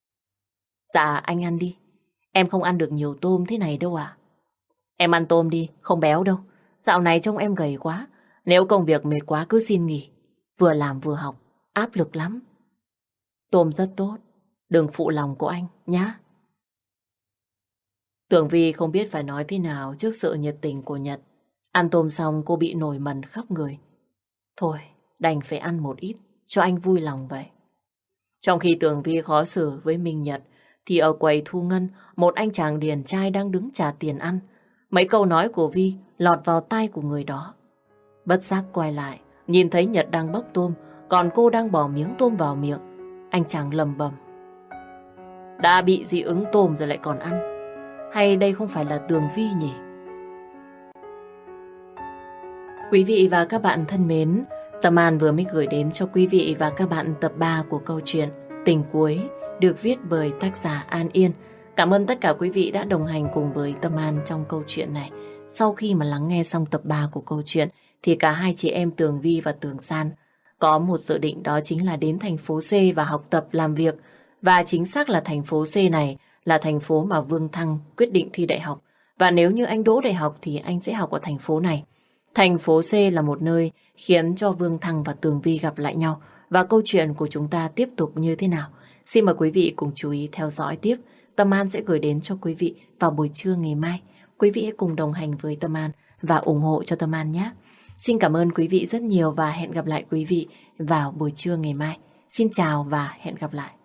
Dạ, anh ăn đi. Em không ăn được nhiều tôm thế này đâu ạ. Em ăn tôm đi, không béo đâu. Dạo này trông em gầy quá. Nếu công việc mệt quá cứ xin nghỉ. Vừa làm vừa học, áp lực lắm. Tôm rất tốt, đừng phụ lòng của anh, nhá. Tường Vi không biết phải nói thế nào trước sự nhiệt tình của Nhật. Ăn tôm xong cô bị nổi mẩn khắp người. Thôi, đành phải ăn một ít, cho anh vui lòng vậy. Trong khi Tường Vi khó xử với Minh Nhật, thì ở quầy thu ngân, một anh chàng điển trai đang đứng trả tiền ăn. Mấy câu nói của Vi lọt vào tai của người đó. Bất giác quay lại, nhìn thấy Nhật đang bóc tôm, còn cô đang bỏ miếng tôm vào miệng. Anh chàng lầm bầm: đã bị dị ứng tôm rồi lại còn ăn. Hay đây không phải là Tường Vi nhỉ? Quý vị và các bạn thân mến, Tâm An vừa mới gửi đến cho quý vị và các bạn tập ba của câu chuyện Tình Cuối, được viết bởi tác giả An Yên. Cảm ơn tất cả quý vị đã đồng hành cùng với Tâm An trong câu chuyện này. Sau khi mà lắng nghe xong tập ba của câu chuyện, thì cả hai chị em Tường Vi và Tường San có một dự định, đó chính là đến thành phố C và học tập làm việc. Và chính xác là thành phố C này là thành phố mà Vương Thăng quyết định thi đại học. Và nếu như anh đỗ đại học thì anh sẽ học ở thành phố này. Thành phố C là một nơi khiến cho Vương Thăng và Tường Vi gặp lại nhau. Và câu chuyện của chúng ta tiếp tục như thế nào? Xin mời quý vị cùng chú ý theo dõi tiếp. Tâm An sẽ gửi đến cho quý vị vào buổi trưa ngày mai. Quý vị hãy cùng đồng hành với Tâm An và ủng hộ cho Tâm An nhé. Xin cảm ơn quý vị rất nhiều và hẹn gặp lại quý vị vào buổi trưa ngày mai. Xin chào và hẹn gặp lại.